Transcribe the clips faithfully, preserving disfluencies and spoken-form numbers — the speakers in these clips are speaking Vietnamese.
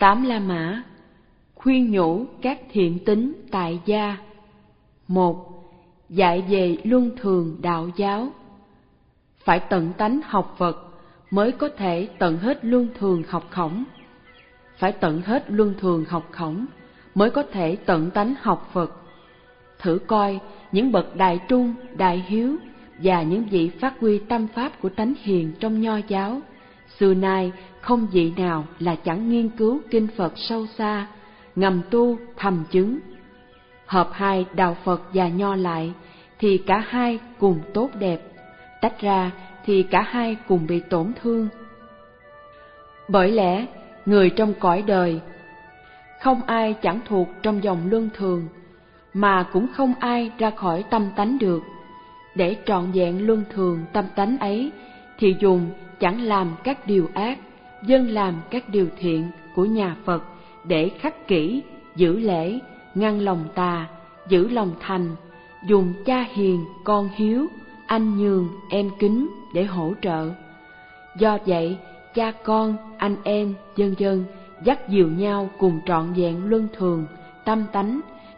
Tám La Mã khuyên nhủ các thiện tín tại gia. Một. Dạy về luân thường đạo giáo. Phải tận tánh học Phật mới có thể tận hết luân thường học khổng. Phải tận hết luân thường học khổng mới có thể tận tánh học Phật. Thử coi những bậc đại trung, đại hiếu và những vị phát huy tâm pháp của tánh hiền trong Nho giáo, xưa nay không vị nào là chẳng nghiên cứu kinh Phật sâu xa, ngầm tu thầm chứng. Hợp hai đạo Phật và Nho lại thì cả hai cùng tốt đẹp, tách ra thì cả hai cùng bị tổn thương. Bởi lẽ người trong cõi đời không ai chẳng thuộc trong dòng luân thường, mà cũng không ai ra khỏi tâm tánh được. Để trọn vẹn luân thường tâm tánh ấy thì dùng chẳng làm các điều ác, dân làm các điều thiện của nhà Phật để khắc kỷ, giữ lễ, ngăn lòng tà, giữ lòng thành, dùng cha hiền, con hiếu, anh nhường, em kính để hỗ trợ. Do vậy, cha con, anh em, vân vân dắt dìu nhau cùng trọn vẹn luân thường, tâm tánh,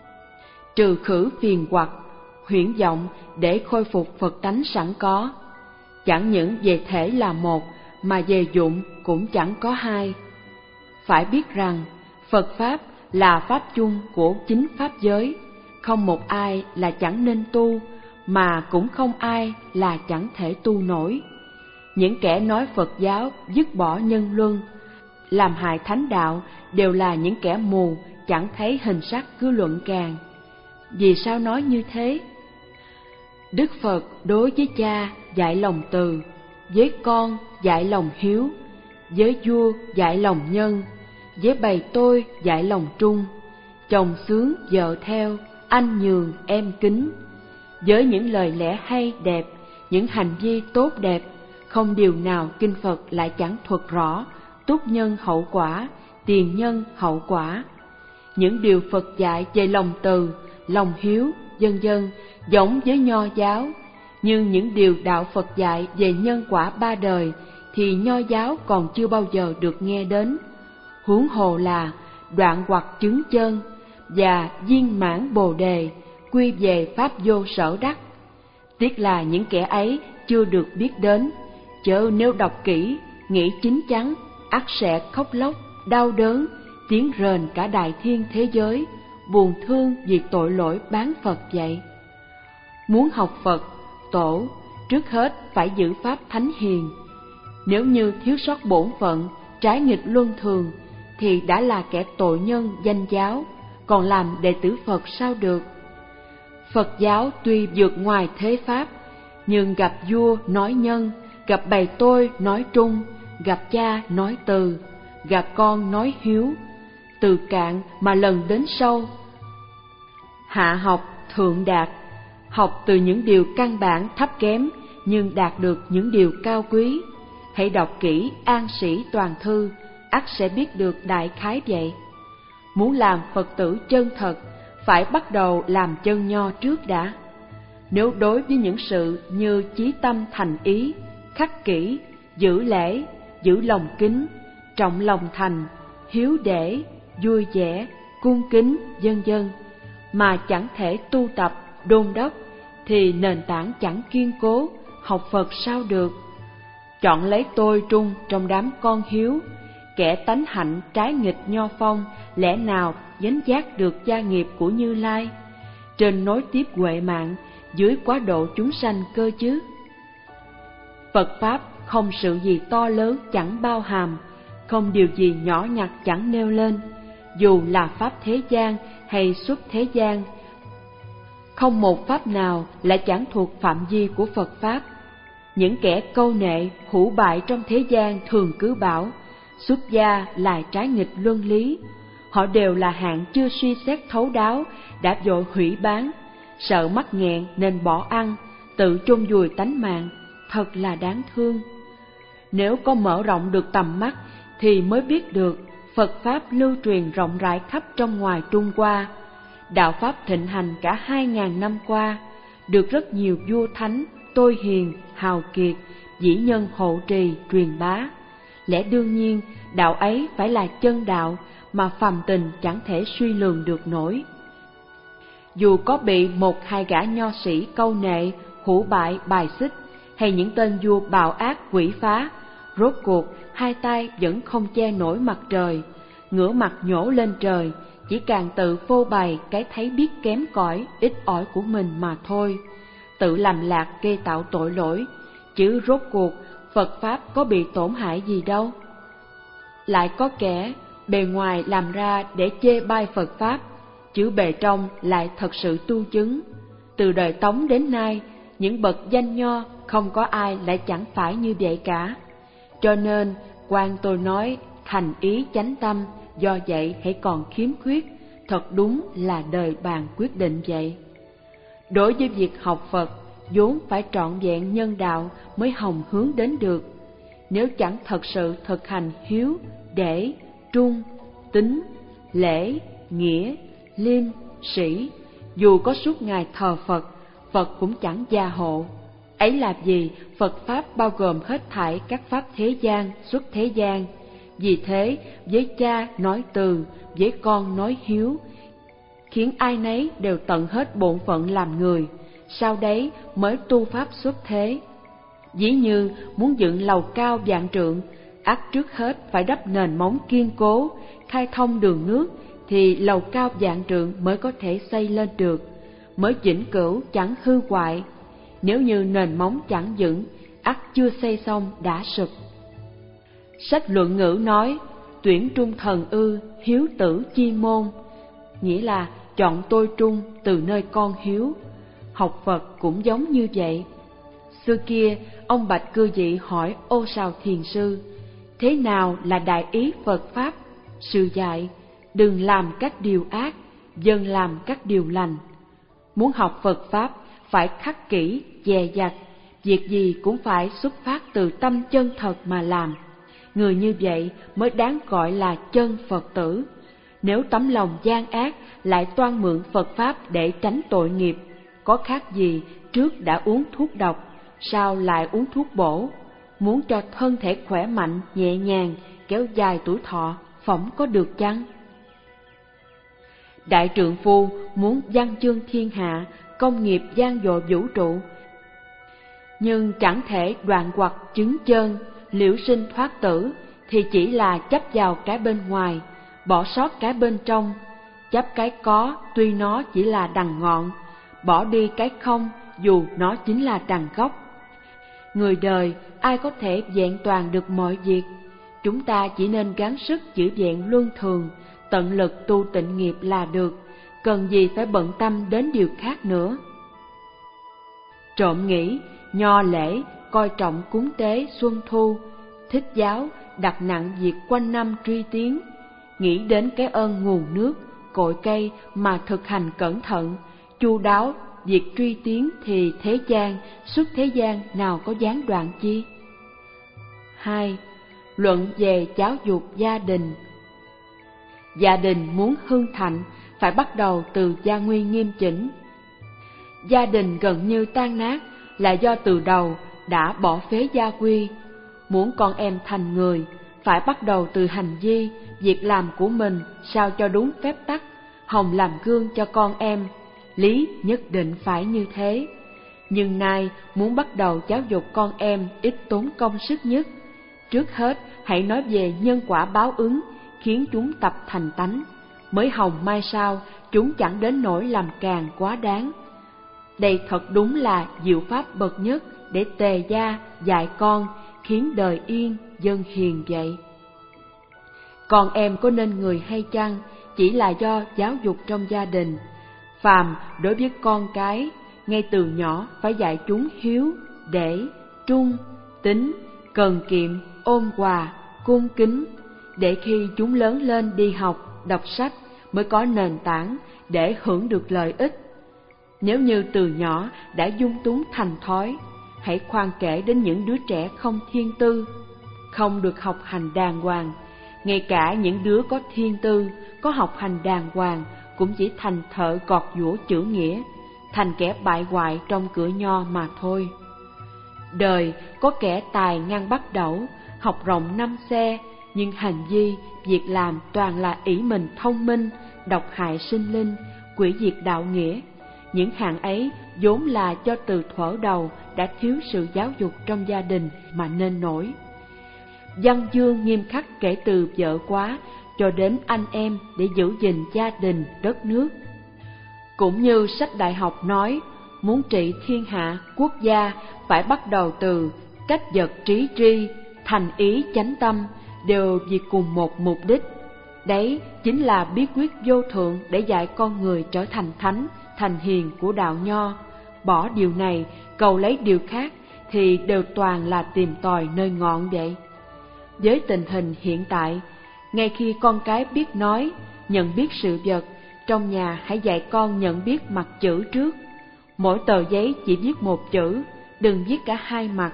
trừ khử phiền hoặc, huyễn vọng để khôi phục Phật tánh sẵn có. Chẳng những về thể là một, mà về dụng cũng chẳng có hai. Phải biết rằng, Phật Pháp là Pháp chung của chính Pháp giới, không một ai là chẳng nên tu, mà cũng không ai là chẳng thể tu nổi. Những kẻ nói Phật giáo dứt bỏ nhân luân, làm hại thánh đạo đều là những kẻ mù, chẳng thấy hình sắc cứ luận càng. Vì sao nói như thế? Đức Phật đối với cha dạy lòng từ, với con dạy lòng hiếu, với vua dạy lòng nhân, với bầy tôi dạy lòng trung, chồng sướng vợ theo, anh nhường em kính. Với những lời lẽ hay đẹp, những hành vi tốt đẹp, không điều nào kinh Phật lại chẳng thuật rõ túc nhân hậu quả, tiền nhân hậu quả. Những điều Phật dạy về lòng từ, lòng hiếu, vân vân giống với Nho giáo, nhưng những điều đạo Phật dạy về nhân quả ba đời thì Nho giáo còn chưa bao giờ được nghe đến. Huống hồ là đoạn hoặc chứng chân và viên mãn bồ đề, quy về pháp vô sở đắc. Tiếc là những kẻ ấy chưa được biết đến, chớ nếu đọc kỹ, nghĩ chín chắn, ắt sẽ khóc lóc, đau đớn, tiếng rền cả đại thiên thế giới, buồn thương vì tội lỗi bán Phật vậy. Muốn học Phật, tổ, trước hết phải giữ pháp thánh hiền. Nếu như thiếu sót bổn phận, trái nghịch luân thường, thì đã là kẻ tội nhân danh giáo, còn làm đệ tử Phật sao được? Phật giáo tuy vượt ngoài thế pháp, nhưng gặp vua nói nhân, gặp bầy tôi nói trung, gặp cha nói từ, gặp con nói hiếu, từ cạn mà lần đến sâu. Hạ học thượng đạt, học từ những điều căn bản thấp kém nhưng đạt được những điều cao quý. Hãy đọc kỹ An Sĩ Toàn Thư, ắt sẽ biết được đại khái vậy. Muốn làm Phật tử chân thật, phải bắt đầu làm chân nho trước đã. Nếu đối với những sự như chí tâm thành ý, khắc kỷ, giữ lễ, giữ lòng kính, trọng lòng thành, hiếu để, vui vẻ, cung kính, vân vân, mà chẳng thể tu tập, đôn đốc, thì nền tảng chẳng kiên cố, học Phật sao được? Chọn lấy tôi trung trong đám con hiếu, kẻ tánh hạnh trái nghịch nho phong, lẽ nào gánh vác được gia nghiệp của Như Lai, trên nối tiếp huệ mạng, dưới quá độ chúng sanh cơ chứ? Phật Pháp không sự gì to lớn chẳng bao hàm, không điều gì nhỏ nhặt chẳng nêu lên, dù là Pháp thế gian hay xuất thế gian. Không một Pháp nào lại chẳng thuộc phạm vi của Phật Pháp. Những kẻ câu nệ, hủ bại trong thế gian thường cứ bảo, xuất gia là trái nghịch luân lý. Họ đều là hạng chưa suy xét thấu đáo, đã vội hủy bán, sợ mắc nghẹn nên bỏ ăn, tự chôn vùi tánh mạng, thật là đáng thương. Nếu có mở rộng được tầm mắt thì mới biết được Phật Pháp lưu truyền rộng rãi khắp trong ngoài Trung Hoa. Đạo Pháp thịnh hành cả hai ngàn năm qua, được rất nhiều vua thánh, tôi hiền, hào kiệt, dĩ nhân hộ trì, truyền bá, Lẽ đương nhiên, đạo ấy phải là chân đạo mà phàm tình chẳng thể suy lường được nổi. Dù có bị một hai gã nho sĩ câu nệ, hủ bại, bài xích, hay những tên vua bạo ác quỷ phá, rốt cuộc hai tay vẫn không che nổi mặt trời, ngửa mặt nhổ lên trời, chỉ càng tự phô bày cái thấy biết kém cỏi, ít ỏi của mình mà thôi, tự làm lạc gây tạo tội lỗi, chứ rốt cuộc Phật Pháp có bị tổn hại gì đâu. Lại có kẻ bề ngoài làm ra để chê bai Phật Pháp, chứ bề trong lại thật sự tu chứng. Từ đời Tống đến nay, những bậc danh nho không có ai lại chẳng phải như vậy cả. Cho nên, quan tôi nói thành ý chánh tâm, do vậy hãy còn khiếm khuyết, thật đúng là đời bàn quyết định vậy. Đối với việc học Phật, vốn phải trọn vẹn nhân đạo mới hồng hướng đến được. Nếu chẳng thật sự thực hành hiếu, để, trung, tín, lễ, nghĩa, liêm, sĩ, dù có suốt ngày thờ Phật, Phật cũng chẳng gia hộ. Ấy là vì Phật Pháp bao gồm hết thảy các Pháp thế gian, xuất thế gian. Vì thế, với cha nói từ, với con nói hiếu, khiến ai nấy đều tận hết bổn phận làm người, sau đấy mới tu Pháp xuất thế. Ví như muốn dựng lầu cao vạn trượng, ắt trước hết phải đắp nền móng kiên cố, khai thông đường nước, thì lầu cao vạn trượng mới có thể xây lên được, mới vĩnh cửu chẳng hư hoại. Nếu như nền móng chẳng vững, ắt chưa xây xong đã sụp. Sách Luận Ngữ nói, tuyển trung thần ư, hiếu tử chi môn, nghĩa là chọn tôi trung từ nơi con hiếu. Học Phật cũng giống như vậy. Xưa kia, ông Bạch Cư Dị hỏi Ô Sào Thiền Sư, thế nào là đại ý Phật Pháp? Sư dạy, đừng làm các điều ác, dần làm các điều lành. Muốn học Phật Pháp, phải khắc kỹ, dè dặt, việc gì cũng phải xuất phát từ tâm chân thật mà làm. Người như vậy mới đáng gọi là chân Phật tử. Nếu tấm lòng gian ác lại toan mượn Phật Pháp để tránh tội nghiệp, có khác gì trước đã uống thuốc độc, sau lại uống thuốc bổ. Muốn cho thân thể khỏe mạnh, nhẹ nhàng, kéo dài tuổi thọ, phỏng có được chăng? Đại trượng phu muốn văn chương thiên hạ, công nghiệp gian dội vũ trụ, nhưng chẳng thể đoạn hoặc chứng chân, liễu sinh thoát tử, thì chỉ là chấp vào cái bên ngoài, bỏ sót cái bên trong. Chấp cái có tuy nó chỉ là đằng ngọn, bỏ đi cái không dù nó chính là đằng gốc. Người đời ai có thể vẹn toàn được mọi việc, chúng ta chỉ nên gắng sức giữ vẹn luân thường, tận lực tu tịnh nghiệp là được, cần gì phải bận tâm đến điều khác nữa. Trộm nghĩ, nho lễ coi trọng cúng tế xuân thu, thích giáo đặt nặng việc quanh năm truy tiến, nghĩ đến cái ơn nguồn nước, cội cây mà thực hành cẩn thận, chu đáo việc truy tiến, thì thế gian, xuất thế gian nào có gián đoạn chi. Hai. Luận về giáo dục gia đình. Gia đình muốn hưng thịnh phải bắt đầu từ gia nguy nghiêm chỉnh. Gia đình gần như tan nát là do từ đầu đã bỏ phế gia quy. Muốn con em thành người, phải bắt đầu từ hành vi, việc làm của mình sao cho đúng phép tắc, hòng làm gương cho con em. Lý nhất định phải như thế. Nhưng nay muốn bắt đầu giáo dục con em ít tốn công sức nhất. Trước hết hãy nói về nhân quả báo ứng, khiến chúng tập thành tánh, mới hòng mai sau chúng chẳng đến nỗi làm càng quá đáng. Đây thật đúng là diệu pháp bậc nhất để tề gia dạy con, khiến đời yên dân hiền vậy. Con em có nên người hay chăng chỉ là do giáo dục trong gia đình. Phàm đối với con cái, ngay từ nhỏ phải dạy chúng hiếu, để, trung, tín, cần kiệm, ôn hòa, cung kính, để khi chúng lớn lên đi học, đọc sách mới có nền tảng để hưởng được lợi ích. Nếu như từ nhỏ đã dung túng thành thói, hãy khoan kể đến những đứa trẻ không thiên tư, không được học hành đàng hoàng. Ngay cả những đứa có thiên tư, có học hành đàng hoàng cũng chỉ thành thợ gọt giũa chữ nghĩa, thành kẻ bại hoại trong cửa nho mà thôi. Đời có kẻ tài ngang bắt đẩu, học rộng năm xe, nhưng hành vi, việc làm toàn là ỷ mình thông minh, độc hại sinh linh, quỷ diệt đạo nghĩa. Những hạng ấy vốn là do từ thuở đầu đã thiếu sự giáo dục trong gia đình mà nên nổi. Văn chương nghiêm khắc kể từ vợ quá cho đến anh em để giữ gìn gia đình, đất nước. Cũng như sách đại học nói, muốn trị thiên hạ, quốc gia phải bắt đầu từ cách vật trí tri, thành ý chánh tâm, đều vì cùng một mục đích. Đấy chính là bí quyết vô thượng để dạy con người trở thành thánh, thành hiền của đạo Nho. Bỏ điều này, cầu lấy điều khác thì đều toàn là tìm tòi nơi ngọn vậy. Với tình hình hiện tại, ngay khi con cái biết nói, nhận biết sự vật, trong nhà hãy dạy con nhận biết mặt chữ trước. Mỗi tờ giấy chỉ viết một chữ, đừng viết cả hai mặt.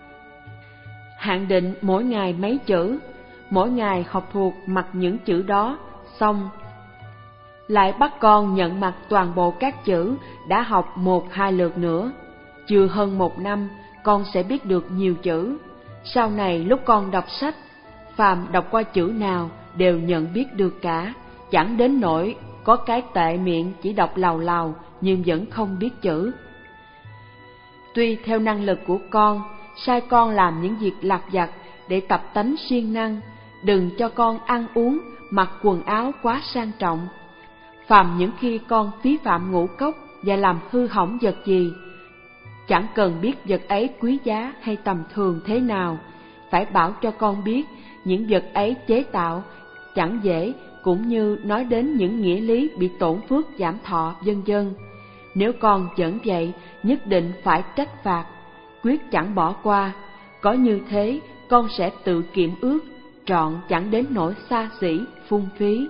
Hạn định mỗi ngày mấy chữ, mỗi ngày học thuộc mặt những chữ đó, xong lại bắt con nhận mặt toàn bộ các chữ đã học một hai lượt nữa. Chưa hơn một năm, con sẽ biết được nhiều chữ. Sau này lúc con đọc sách, phàm đọc qua chữ nào đều nhận biết được cả, chẳng đến nỗi có cái tệ miệng chỉ đọc lào lào nhưng vẫn không biết chữ. Tuy theo năng lực của con, sai con làm những việc lặt vặt để tập tánh siêng năng, đừng cho con ăn uống, mặc quần áo quá sang trọng. Phàm những khi con phí phạm ngũ cốc và làm hư hỏng vật gì, chẳng cần biết vật ấy quý giá hay tầm thường thế nào, phải bảo cho con biết những vật ấy chế tạo chẳng dễ, cũng như nói đến những nghĩa lý bị tổn phước giảm thọ vân vân. Nếu con vẫn vậy, nhất định phải trách phạt, quyết chẳng bỏ qua. Có như thế, con sẽ tự kiệm ước, trọn chẳng đến nỗi xa xỉ, phung phí.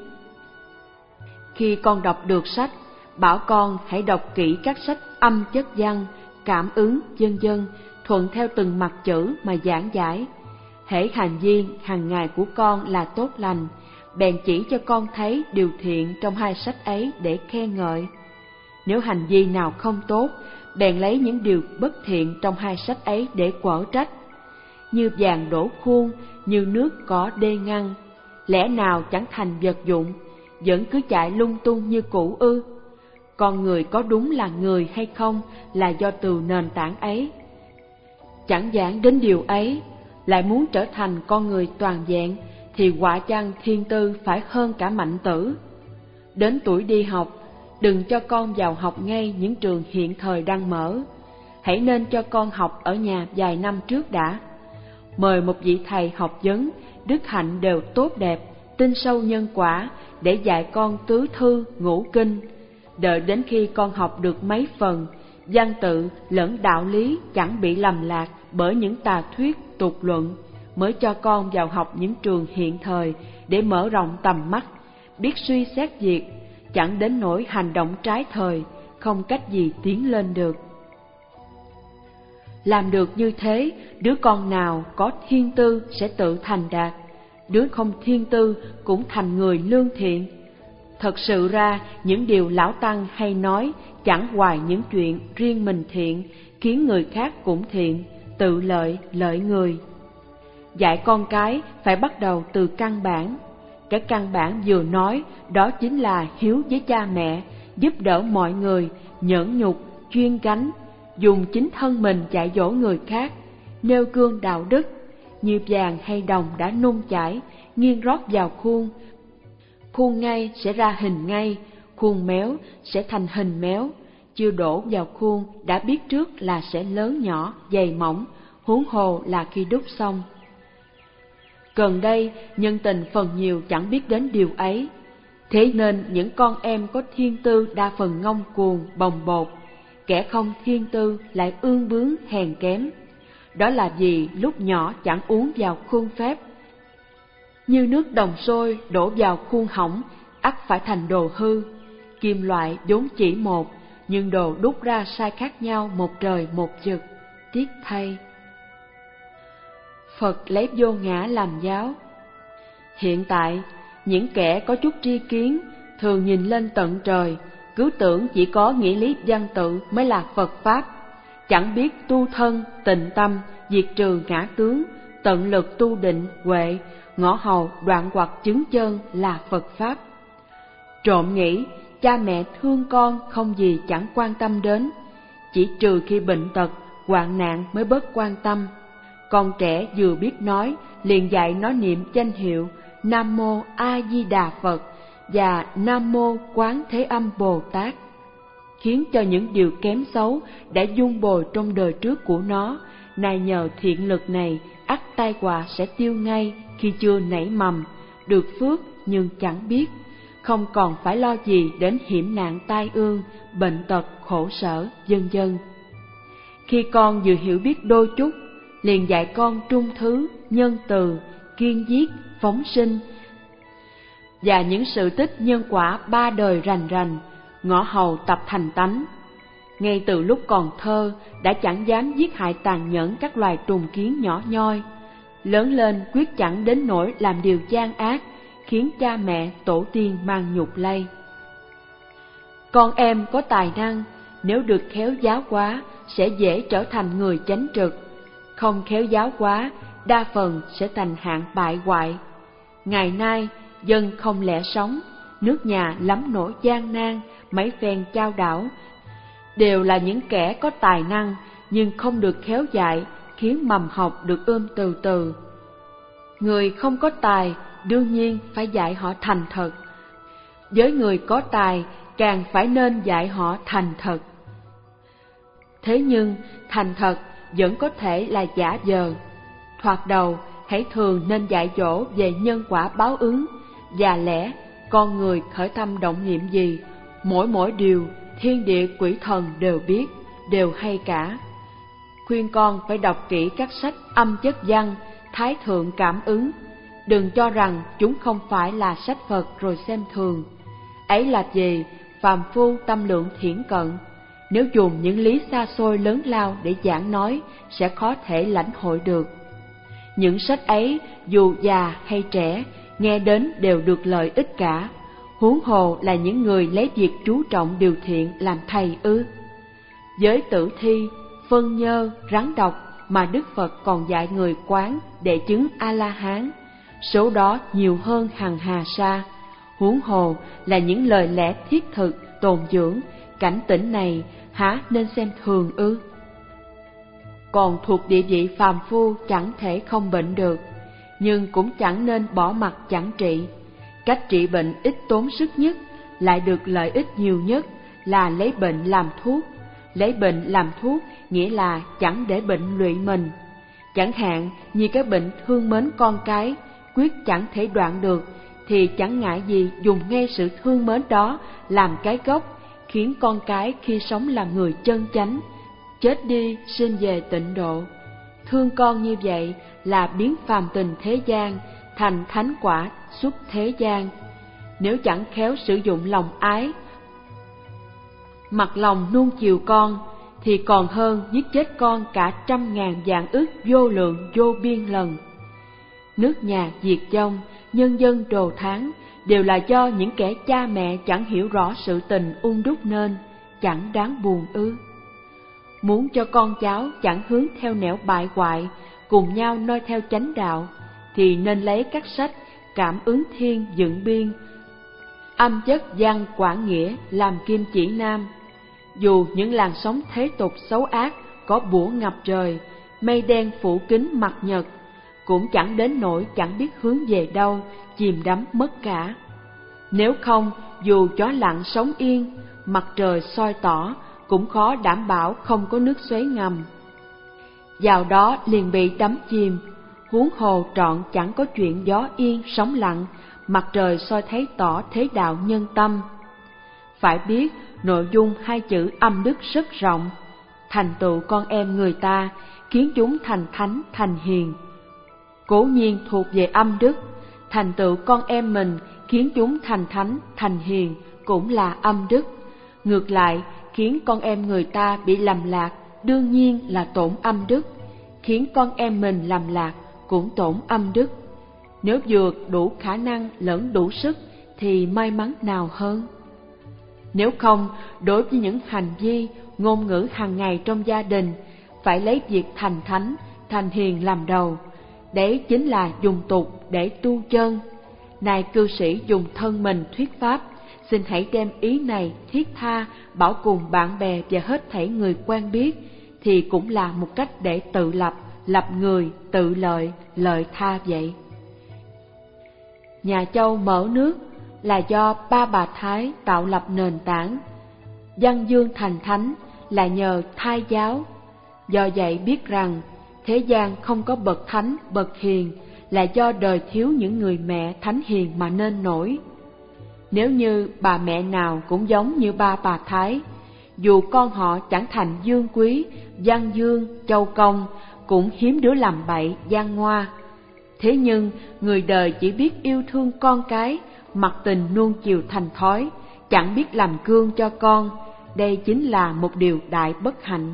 Khi con đọc được sách, bảo con hãy đọc kỹ các sách âm chất văn, cảm ứng, vân vân, thuận theo từng mặt chữ mà giảng giải. Hễ hành vi hàng ngày của con là tốt lành, bèn chỉ cho con thấy điều thiện trong hai sách ấy để khen ngợi. Nếu hành vi nào không tốt, bèn lấy những điều bất thiện trong hai sách ấy để quở trách. Như vàng đổ khuôn, như nước có đê ngăn, lẽ nào chẳng thành vật dụng, vẫn cứ chạy lung tung như cũ ư? Con người có đúng là người hay không là do từ nền tảng ấy. Chẳng giảng đến điều ấy, lại muốn trở thành con người toàn vẹn, thì quả chăng thiên tư phải hơn cả mạnh tử. Đến tuổi đi học, đừng cho con vào học ngay những trường hiện thời đang mở. Hãy nên cho con học ở nhà vài năm trước đã. Mời một vị thầy học vấn, đức hạnh đều tốt đẹp, tin sâu nhân quả, để dạy con tứ thư, ngũ kinh. Đợi đến khi con học được mấy phần, văn tự lẫn đạo lý chẳng bị lầm lạc bởi những tà thuyết, tục luận, mới cho con vào học những trường hiện thời để mở rộng tầm mắt, biết suy xét việc, chẳng đến nỗi hành động trái thời, không cách gì tiến lên được. Làm được như thế, đứa con nào có thiên tư sẽ tự thành đạt, đứa không thiên tư cũng thành người lương thiện. Thật sự ra, những điều lão tăng hay nói chẳng hoài những chuyện riêng mình thiện, khiến người khác cũng thiện, tự lợi, lợi người. Dạy con cái phải bắt đầu từ căn bản. Cái căn bản vừa nói đó chính là hiếu với cha mẹ, giúp đỡ mọi người, nhẫn nhục, chuyên gánh, dùng chính thân mình dạy dỗ người khác, nêu gương đạo đức. Như vàng hay đồng đã nung chảy, nghiêng rót vào khuôn. Khuôn ngay sẽ ra hình ngay, khuôn méo sẽ thành hình méo. Chưa đổ vào khuôn đã biết trước là sẽ lớn nhỏ, dày mỏng, huống hồ là khi đúc xong. Gần đây, nhân tình phần nhiều chẳng biết đến điều ấy. Thế nên những con em có thiên tư đa phần ngông cuồng, bồng bột, kẻ không thiên tư lại ương bướng, hèn kém. Đó là vì lúc nhỏ chẳng uống vào khuôn phép. Như nước đồng sôi đổ vào khuôn hỏng, ắt phải thành đồ hư. Kim loại vốn chỉ một, nhưng đồ đúc ra sai khác nhau một trời một vực, tiếc thay. Phật lấy vô ngã làm giáo. Hiện tại, những kẻ có chút tri kiến thường nhìn lên tận trời, cứ tưởng chỉ có nghĩa lý văn tự mới là Phật Pháp, chẳng biết tu thân, tịnh tâm, diệt trừ ngã tướng, tận lực tu định huệ, ngõ hầu đoạn hoặc chứng chân là Phật Pháp. Trộm nghĩ, cha mẹ thương con không gì chẳng quan tâm đến, chỉ trừ khi bệnh tật, hoạn nạn mới bớt quan tâm. Con trẻ vừa biết nói, liền dạy nó niệm danh hiệu Nam Mô A Di Đà Phật và Nam Mô Quán Thế Âm Bồ Tát, khiến cho những điều kém xấu đã dung bồi trong đời trước của nó, nay nhờ thiện lực này, ắt tai họa sẽ tiêu ngay khi chưa nảy mầm, được phước nhưng chẳng biết, không còn phải lo gì đến hiểm nạn tai ương, bệnh tật, khổ sở, vân vân. Khi con vừa hiểu biết đôi chút, liền dạy con trung thứ, nhân từ, kiên giết, phóng sinh và những sự tích nhân quả ba đời rành rành, ngõ hầu tập thành tánh. Ngay từ lúc còn thơ đã chẳng dám giết hại tàn nhẫn các loài trùng kiến nhỏ nhoi, lớn lên quyết chẳng đến nỗi làm điều gian ác, khiến cha mẹ tổ tiên mang nhục lây. Con em có tài năng, nếu được khéo giáo hóa sẽ dễ trở thành người chánh trực, không khéo giáo hóa đa phần sẽ thành hạng bại hoại. Ngày nay dân không lẽ sống, nước nhà lắm nỗi gian nan, mấy phen chao đảo, đều là những kẻ có tài năng nhưng không được khéo dạy, khiến mầm học được ươm từ từ. Người không có tài đương nhiên phải dạy họ thành thật, với người có tài càng phải nên dạy họ thành thật. Thế nhưng thành thật vẫn có thể là giả vờ. Thoạt đầu hãy thường nên dạy dỗ về nhân quả báo ứng, và lẽ con người khởi tâm động niệm gì, mỗi mỗi điều thiên địa quỷ thần đều biết, đều hay cả. Khuyên con phải đọc kỹ các sách âm chất văn, thái thượng cảm ứng, đừng cho rằng chúng không phải là sách Phật rồi xem thường. Ấy là gì? Phàm phu tâm lượng thiển cận, nếu dùng những lý xa xôi lớn lao để giảng nói sẽ khó thể lãnh hội được. Những sách ấy dù già hay trẻ, nghe đến đều được lợi ích cả, huống hồ là những người lấy việc chú trọng điều thiện làm thầy ư. Với tử thi, phân nhơ, rắn độc mà Đức Phật còn dạy người quán để chứng A-la-hán, số đó nhiều hơn hằng hà sa, huống hồ là những lời lẽ thiết thực, tồn dưỡng, cảnh tỉnh này há nên xem thường ư? Còn thuộc địa vị phàm phu chẳng thể không bệnh được, nhưng cũng chẳng nên bỏ mặc chẳng trị. Cách trị bệnh ít tốn sức nhất, lại được lợi ích nhiều nhất là lấy bệnh làm thuốc. Lấy bệnh làm thuốc nghĩa là chẳng để bệnh lụy mình. Chẳng hạn như cái bệnh thương mến con cái, quyết chẳng thể đoạn được, thì chẳng ngại gì dùng ngay sự thương mến đó làm cái gốc, khiến con cái khi sống làm người chân chánh, chết đi sinh về tịnh độ. Thương con như vậy là biến phàm tình thế gian thành thánh quả xuất thế gian. Nếu chẳng khéo sử dụng lòng ái, mặc lòng nuông chiều con, thì còn hơn giết chết con cả trăm ngàn vạn ức vô lượng vô biên lần. Nước nhà diệt vong, nhân dân đồ thán, đều là do những kẻ cha mẹ chẳng hiểu rõ sự tình ung đúc nên, chẳng đáng buồn ư? Muốn cho con cháu chẳng hướng theo nẻo bại hoại, cùng nhau noi theo chánh đạo, thì nên lấy các sách Cảm ứng thiên dựng biên, Âm chất văn quảng nghĩa làm kim chỉ nam. Dù những làn sóng thế tục xấu ác có bủa ngập trời, mây đen phủ kín mặt nhật, cũng chẳng đến nỗi chẳng biết hướng về đâu, chìm đắm mất cả. Nếu không, dù gió lặng sóng yên, mặt trời soi tỏ, cũng khó đảm bảo không có nước xoáy ngầm. Vào đó liền bị đắm chìm, huống hồ trọn chẳng có chuyện gió yên sóng lặng, mặt trời soi thấy tỏ thế đạo nhân tâm. Phải biết nội dung hai chữ âm đức rất rộng, thành tựu con em người ta, khiến chúng thành thánh thành hiền. Cố nhiên thuộc về âm đức, thành tựu con em mình khiến chúng thành thánh thành hiền cũng là âm đức. Ngược lại, khiến con em người ta bị lầm lạc đương nhiên là tổn âm đức, khiến con em mình lầm lạc cũng tổn âm đức. Nếu vừa đủ khả năng lẫn đủ sức thì may mắn nào hơn. Nếu không, đối với những hành vi, ngôn ngữ hàng ngày trong gia đình, phải lấy việc thành thánh, thành hiền làm đầu. đấy chính là dùng tục để tu chân. Này cư sĩ dùng thân mình thuyết pháp, xin hãy đem ý này thiết tha bảo cùng bạn bè và hết thảy người quen biết, thì cũng là một cách để tự lập, lập người, tự lợi, lợi tha vậy. Nhà Châu mở nước là do Ba Bà Thái tạo lập nền tảng. Văn Dương thành thánh là nhờ thai giáo. Do vậy biết rằng thế gian không có bậc thánh, bậc hiền là do đời thiếu những người mẹ thánh hiền mà nên nổi. Nếu như bà mẹ nào cũng giống như Ba Bà Thái, dù con họ chẳng thành Dương Quý, Văn Dương, Châu Công, cũng hiếm đứa làm bậy, gian ngoa. Thế nhưng người đời chỉ biết yêu thương con cái, mặc tình nuông chiều thành thói, chẳng biết làm gương cho con. Đây chính là một điều đại bất hạnh.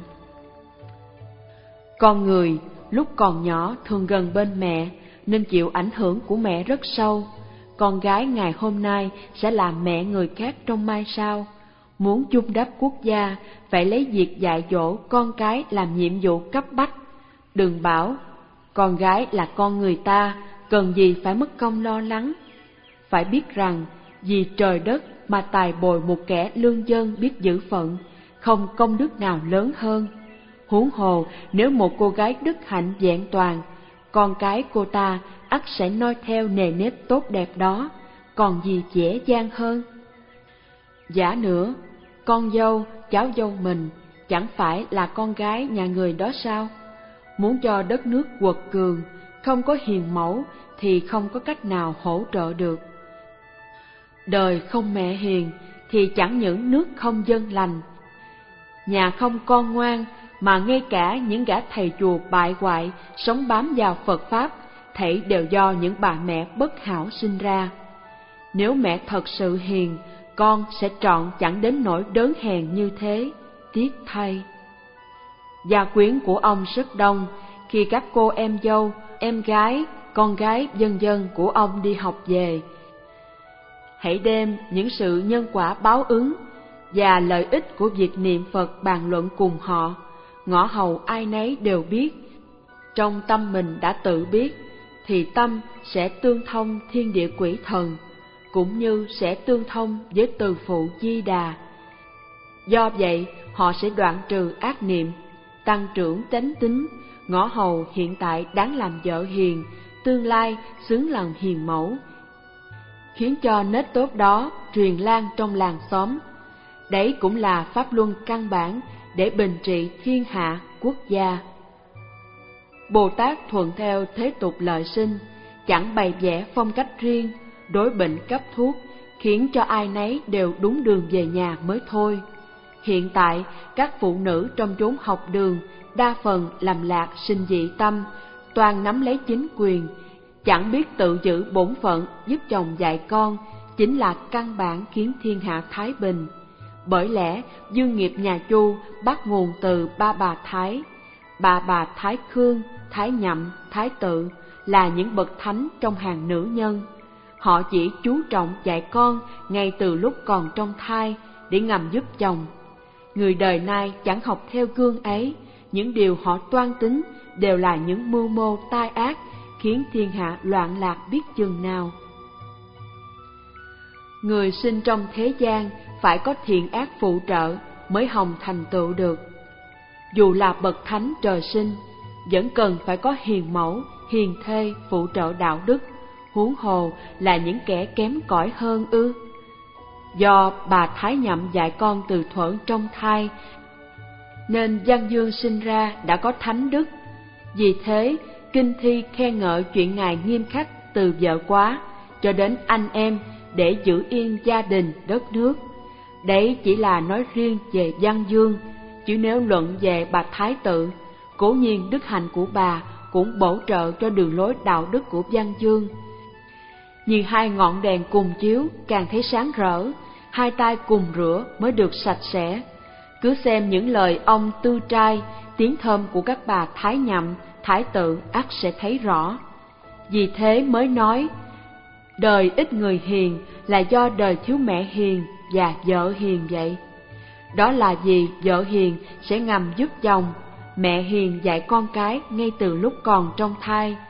Con người lúc còn nhỏ thường gần bên mẹ, nên chịu ảnh hưởng của mẹ rất sâu. Con gái ngày hôm nay sẽ làm mẹ người khác trong mai sau. Muốn chung đắp quốc gia, phải lấy việc dạy dỗ con cái làm nhiệm vụ cấp bách. Đừng bảo, con gái là con người ta, cần gì phải mất công lo lắng. Phải biết rằng, vì trời đất mà tài bồi một kẻ lương dân biết giữ phận, không công đức nào lớn hơn. Huống hồ, nếu một cô gái đức hạnh vẹn toàn, con cái cô ta ắt sẽ noi theo nề nếp tốt đẹp đó, còn gì dễ dàng hơn. Giả nữa, con dâu, cháu dâu mình chẳng phải là con gái nhà người đó sao? Muốn cho đất nước quật cường, không có hiền mẫu thì không có cách nào hỗ trợ được. Đời không mẹ hiền thì chẳng những nước không dân lành, nhà không con ngoan, mà ngay cả những gã thầy chùa bại hoại sống bám vào Phật Pháp, thảy đều do những bà mẹ bất hảo sinh ra. Nếu mẹ thật sự hiền, con sẽ trọn chẳng đến nỗi đớn hèn như thế, tiếc thay. Gia quyến của ông rất đông, khi các cô em dâu, em gái, con gái vân vân của ông đi học về. Hãy đem những sự nhân quả báo ứng và lợi ích của việc niệm Phật bàn luận cùng họ, ngõ hầu ai nấy đều biết. Trong tâm mình đã tự biết, thì tâm sẽ tương thông thiên địa quỷ thần, cũng như sẽ tương thông với từ phụ Di Đà. Do vậy, họ sẽ đoạn trừ ác niệm, tăng trưởng chánh tín, ngõ hầu hiện tại đáng làm vợ hiền, tương lai xứng làm hiền mẫu, khiến cho nết tốt đó truyền lan trong làng xóm. Đấy cũng là pháp luân căn bản để bình trị thiên hạ quốc gia. Bồ Tát thuận theo thế tục lợi sinh, chẳng bày vẽ phong cách riêng, đối bệnh cấp thuốc, khiến cho ai nấy đều đúng đường về nhà mới thôi. Hiện tại, các phụ nữ trong chốn học đường đa phần làm lạc sinh dị tâm, toàn nắm lấy chính quyền, chẳng biết tự giữ bổn phận giúp chồng dạy con, chính là căn bản khiến thiên hạ thái bình. Bởi lẽ dương nghiệp nhà Chu bắt nguồn từ Ba Bà Thái. Ba Bà Thái Khương, Thái Nhậm, Thái Tự là những bậc thánh trong hàng nữ nhân. Họ chỉ chú trọng dạy con ngay từ lúc còn trong thai để ngầm giúp chồng. Người đời nay chẳng học theo gương ấy, những điều họ toan tính đều là những mưu mô tai ác, khiến thiên hạ loạn lạc biết chừng nào. Người sinh trong thế gian phải có thiện ác phụ trợ mới hồng thành tựu được. Dù là bậc thánh trời sinh, vẫn cần phải có hiền mẫu, hiền thê phụ trợ đạo đức, huống hồ là những kẻ kém cỏi hơn ư? Do bà Thái Nhậm dạy con từ thuở trong thai, nên Văn Dương sinh ra đã có thánh đức. Vì thế, kinh thi khen ngợi chuyện ngài nghiêm khắc từ vợ quá cho đến anh em để giữ yên gia đình đất nước. Đấy chỉ là nói riêng về Văn Dương, chứ nếu luận về bà Thái Tự, cố nhiên đức hạnh của bà cũng bổ trợ cho đường lối đạo đức của Văn Dương. Như hai ngọn đèn cùng chiếu càng thấy sáng rỡ, hai tay cùng rửa mới được sạch sẽ. Cứ xem những lời ông Tư Trai, tiếng thơm của các bà Thái Nhậm, Thái Tự ắt sẽ thấy rõ. Vì thế mới nói, đời ít người hiền là do đời thiếu mẹ hiền và vợ hiền vậy. Đó là vì vợ hiền sẽ ngầm giúp chồng, mẹ hiền dạy con cái ngay từ lúc còn trong thai.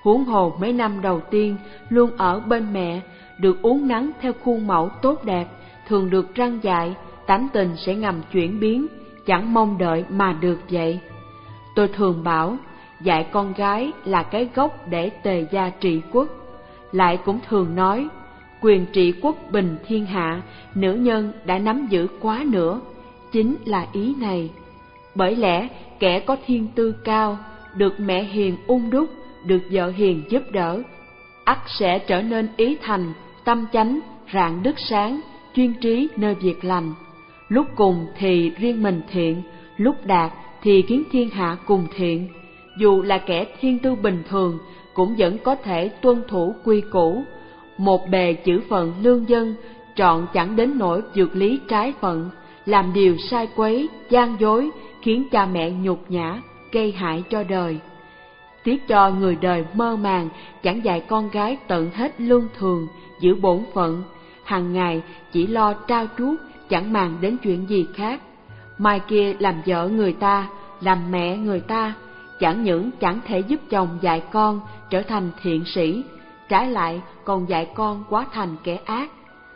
Huống hồ mấy năm đầu tiên luôn ở bên mẹ, được uốn nắn theo khuôn mẫu tốt đẹp, thường được răn dạy, tánh tình sẽ ngầm chuyển biến, chẳng mong đợi mà được vậy. Tôi thường bảo, dạy con gái là cái gốc để tề gia trị quốc. Lại cũng thường nói, quyền trị quốc bình thiên hạ, nữ nhân đã nắm giữ quá nữa, chính là ý này. Bởi lẽ kẻ có thiên tư cao, được mẹ hiền ung đúc, được vợ hiền giúp đỡ, ắt sẽ trở nên ý thành, tâm chánh, rạng đức sáng, chuyên trí nơi việc lành. Lúc cùng thì riêng mình thiện, lúc đạt thì khiến thiên hạ cùng thiện. Dù là kẻ thiên tư bình thường cũng vẫn có thể tuân thủ quy củ. Một bề chữ phận lương dân, trọn chẳng đến nỗi vượt lý trái phận, làm điều sai quấy, gian dối, khiến cha mẹ nhục nhã, gây hại cho đời. Tiếc cho người đời mơ màng, chẳng dạy con gái tận hết lương thường, giữ bổn phận, hàng ngày chỉ lo trao chuốt, chẳng màng đến chuyện gì khác. Mai kia làm vợ người ta, làm mẹ người ta, chẳng những chẳng thể giúp chồng dạy con trở thành thiện sĩ, trái lại còn dạy con quá thành kẻ ác.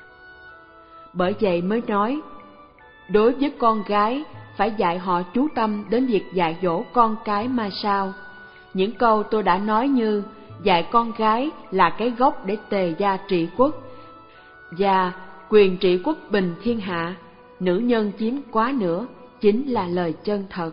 Bởi vậy mới nói, đối với con gái phải dạy họ chú tâm đến việc dạy dỗ con cái mà sao. Những câu tôi đã nói như dạy con gái là cái gốc để tề gia trị quốc, và quyền trị quốc bình thiên hạ, nữ nhân chiếm quá nữa, chính là lời chân thật.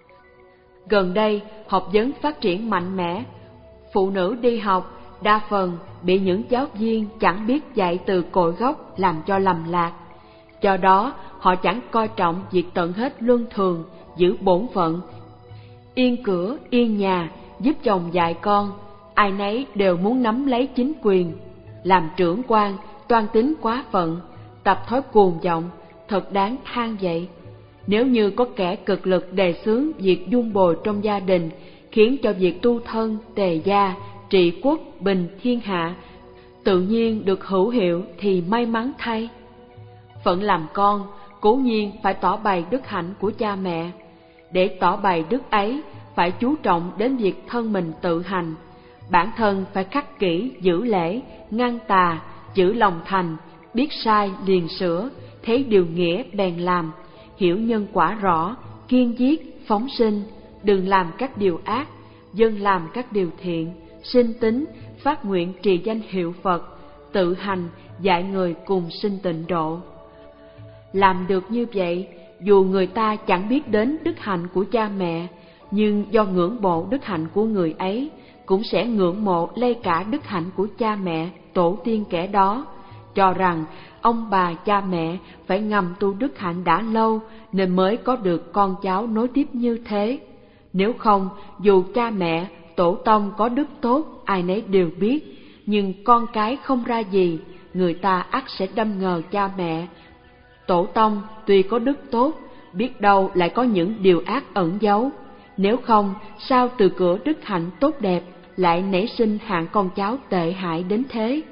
Gần đây, học vấn phát triển mạnh mẽ, phụ nữ đi học đa phần bị những giáo viên chẳng biết dạy từ cội gốc làm cho lầm lạc. Do đó, họ chẳng coi trọng việc tận hết luân thường, giữ bổn phận, yên cửa, yên nhà, giúp chồng dạy con. Ai nấy đều muốn nắm lấy chính quyền, làm trưởng quan, toan tính quá phận, tập thói cuồng vọng, thật đáng than vậy. Nếu như có kẻ cực lực đề xướng việc dung bồi trong gia đình, khiến cho việc tu thân, tề gia, trị quốc, bình thiên hạ tự nhiên được hữu hiệu thì may mắn thay. Phận làm con, cố nhiên phải tỏ bày đức hạnh của cha mẹ. Để tỏ bày đức ấy, phải chú trọng đến việc thân mình tự hành. Bản thân phải khắc kỷ, giữ lễ, ngăn tà, giữ lòng thành, biết sai liền sửa, thấy điều nghĩa bèn làm, hiểu nhân quả rõ, kiên giết, phóng sinh, đừng làm các điều ác, dâng làm các điều thiện, sinh tính, phát nguyện trì danh hiệu Phật, tự hành, dạy người cùng sinh tịnh độ. Làm được như vậy, dù người ta chẳng biết đến đức hạnh của cha mẹ, nhưng do ngưỡng mộ đức hạnh của người ấy, cũng sẽ ngưỡng mộ lây cả đức hạnh của cha mẹ, tổ tiên kẻ đó, cho rằng ông bà cha mẹ phải ngầm tu đức hạnh đã lâu nên mới có được con cháu nối tiếp như thế. Nếu không, dù cha mẹ, tổ tông có đức tốt, ai nấy đều biết, nhưng con cái không ra gì, người ta ắt sẽ đâm ngờ cha mẹ. Tổ tông tuy có đức tốt, biết đâu lại có những điều ác ẩn giấu. Nếu không, sao từ cửa đức hạnh tốt đẹp lại nảy sinh hạng con cháu tệ hại đến thế?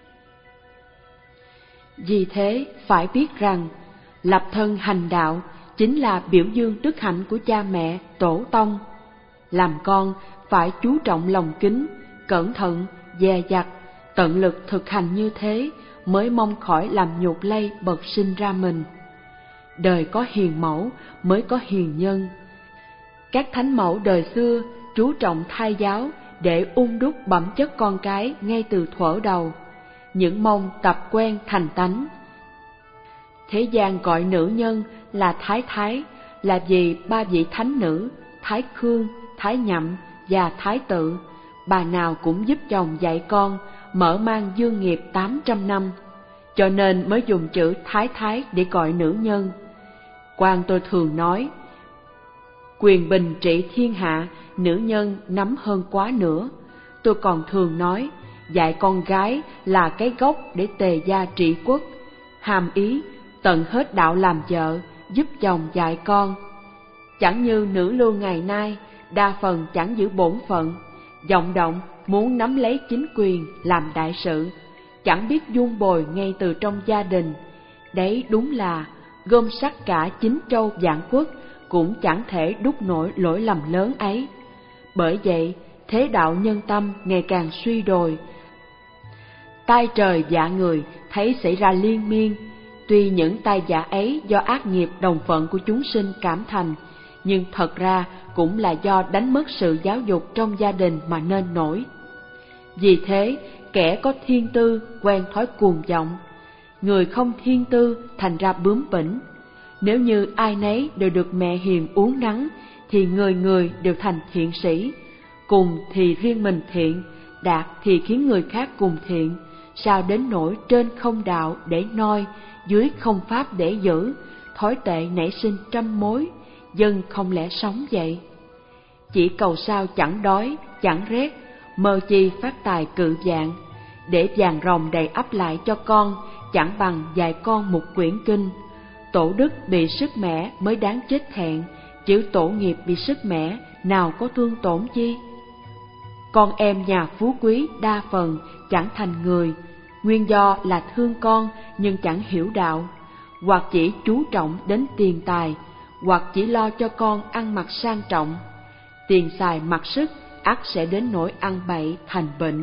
Vì thế, phải biết rằng, lập thân hành đạo chính là biểu dương đức hạnh của cha mẹ, tổ tông. Làm con phải chú trọng lòng kính, cẩn thận, dè dặt, tận lực thực hành như thế mới mong khỏi làm nhục lây bậc sinh ra mình. Đời có hiền mẫu mới có hiền nhân. Các thánh mẫu đời xưa chú trọng thai giáo để ung đúc bẩm chất con cái ngay từ thuở đầu, những mong tập quen thành tánh. Thế gian gọi nữ nhân là thái thái là vì ba vị thánh nữ Thái Khương, Thái Nhậm và Thái Tự, bà nào cũng giúp chồng dạy con, mở mang dương nghiệp tám trăm năm, cho nên mới dùng chữ thái thái để gọi nữ nhân. Quan tôi thường nói, quyền bình trị thiên hạ, nữ nhân nắm hơn quá nữa. Tôi còn thường nói, dạy con gái là cái gốc để tề gia trị quốc, hàm ý tận hết đạo làm vợ, giúp chồng dạy con. Chẳng như nữ lưu ngày nay, đa phần chẳng giữ bổn phận, vọng động muốn nắm lấy chính quyền làm đại sự, chẳng biết dung bồi ngay từ trong gia đình. Đấy đúng là gom sắt cả chín châu vạn quốc cũng chẳng thể đúc nổi lỗi lầm lớn ấy. Bởi vậy, thế đạo nhân tâm ngày càng suy đồi. Tai trời dạ người thấy xảy ra liên miên, tuy những tai dạ ấy do ác nghiệp đồng phận của chúng sinh cảm thành, nhưng thật ra cũng là do đánh mất sự giáo dục trong gia đình mà nên nổi. Vì thế, kẻ có thiên tư quen thói cuồng vọng, người không thiên tư thành ra bướng bỉnh. Nếu như ai nấy đều được mẹ hiền uốn nắn, thì người người đều thành thiện sĩ. Cùng thì riêng mình thiện, đạt thì khiến người khác cùng thiện. Sao đến nỗi trên không đạo để noi, dưới không pháp để giữ, thói tệ nảy sinh trăm mối, dân không lẽ sống vậy? Chỉ cầu sao chẳng đói, chẳng rét, mơ chi phát tài cự vạn. Để vàng rồng đầy ắp lại cho con, chẳng bằng vài con một quyển kinh. Tổ đức bị sức mẻ mới đáng chết thẹn, chứ tổ nghiệp bị sức mẻ nào có thương tổn chi. Con em nhà phú quý đa phần chẳng thành người, nguyên do là thương con nhưng chẳng hiểu đạo, hoặc chỉ chú trọng đến tiền tài, hoặc chỉ lo cho con ăn mặc sang trọng. Tiền xài mặc sức, ắt sẽ đến nỗi ăn bậy thành bệnh.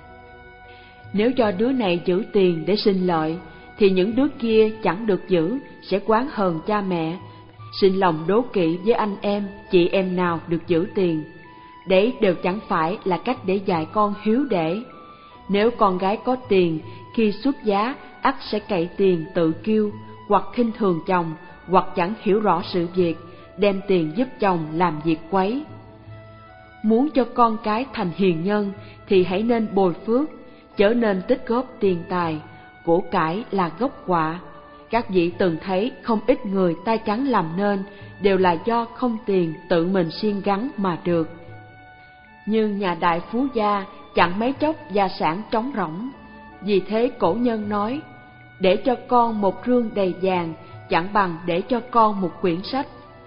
Nếu cho đứa này giữ tiền để sinh lợi, thì những đứa kia chẳng được giữ, sẽ oán hờn cha mẹ, sinh lòng đố kỵ với anh em, chị em nào được giữ tiền. Đấy đều chẳng phải là cách để dạy con hiếu để. Nếu con gái có tiền, khi xuất giá, ắt sẽ cậy tiền tự kiêu, hoặc khinh thường chồng, hoặc chẳng hiểu rõ sự việc, đem tiền giúp chồng làm việc quấy. Muốn cho con cái thành hiền nhân, thì hãy nên bồi phước, chớ nên tích góp tiền tài. Của cải là gốc quả. Các vị từng thấy không ít người tay trắng làm nên, đều là do không tiền tự mình siêng gắn mà được. Như nhà đại phú gia chẳng mấy chốc gia sản trống rỗng. Vì thế cổ nhân nói, để cho con một rương đầy vàng, chẳng bằng để cho con một quyển sách.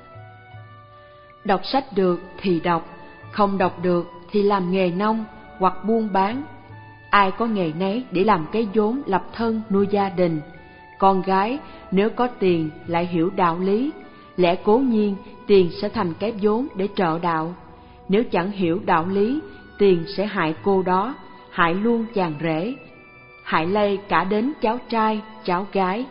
Đọc sách được thì đọc, không đọc được thì làm nghề nông hoặc buôn bán. Ai có nghề nấy để làm cái vốn lập thân nuôi gia đình. Con gái nếu có tiền lại hiểu đạo lý, lẽ cố nhiên tiền sẽ thành cái vốn để trợ đạo. Nếu chẳng hiểu đạo lý, tiền sẽ hại cô đó, hại luôn chàng rể, hại lây cả đến cháu trai, cháu gái.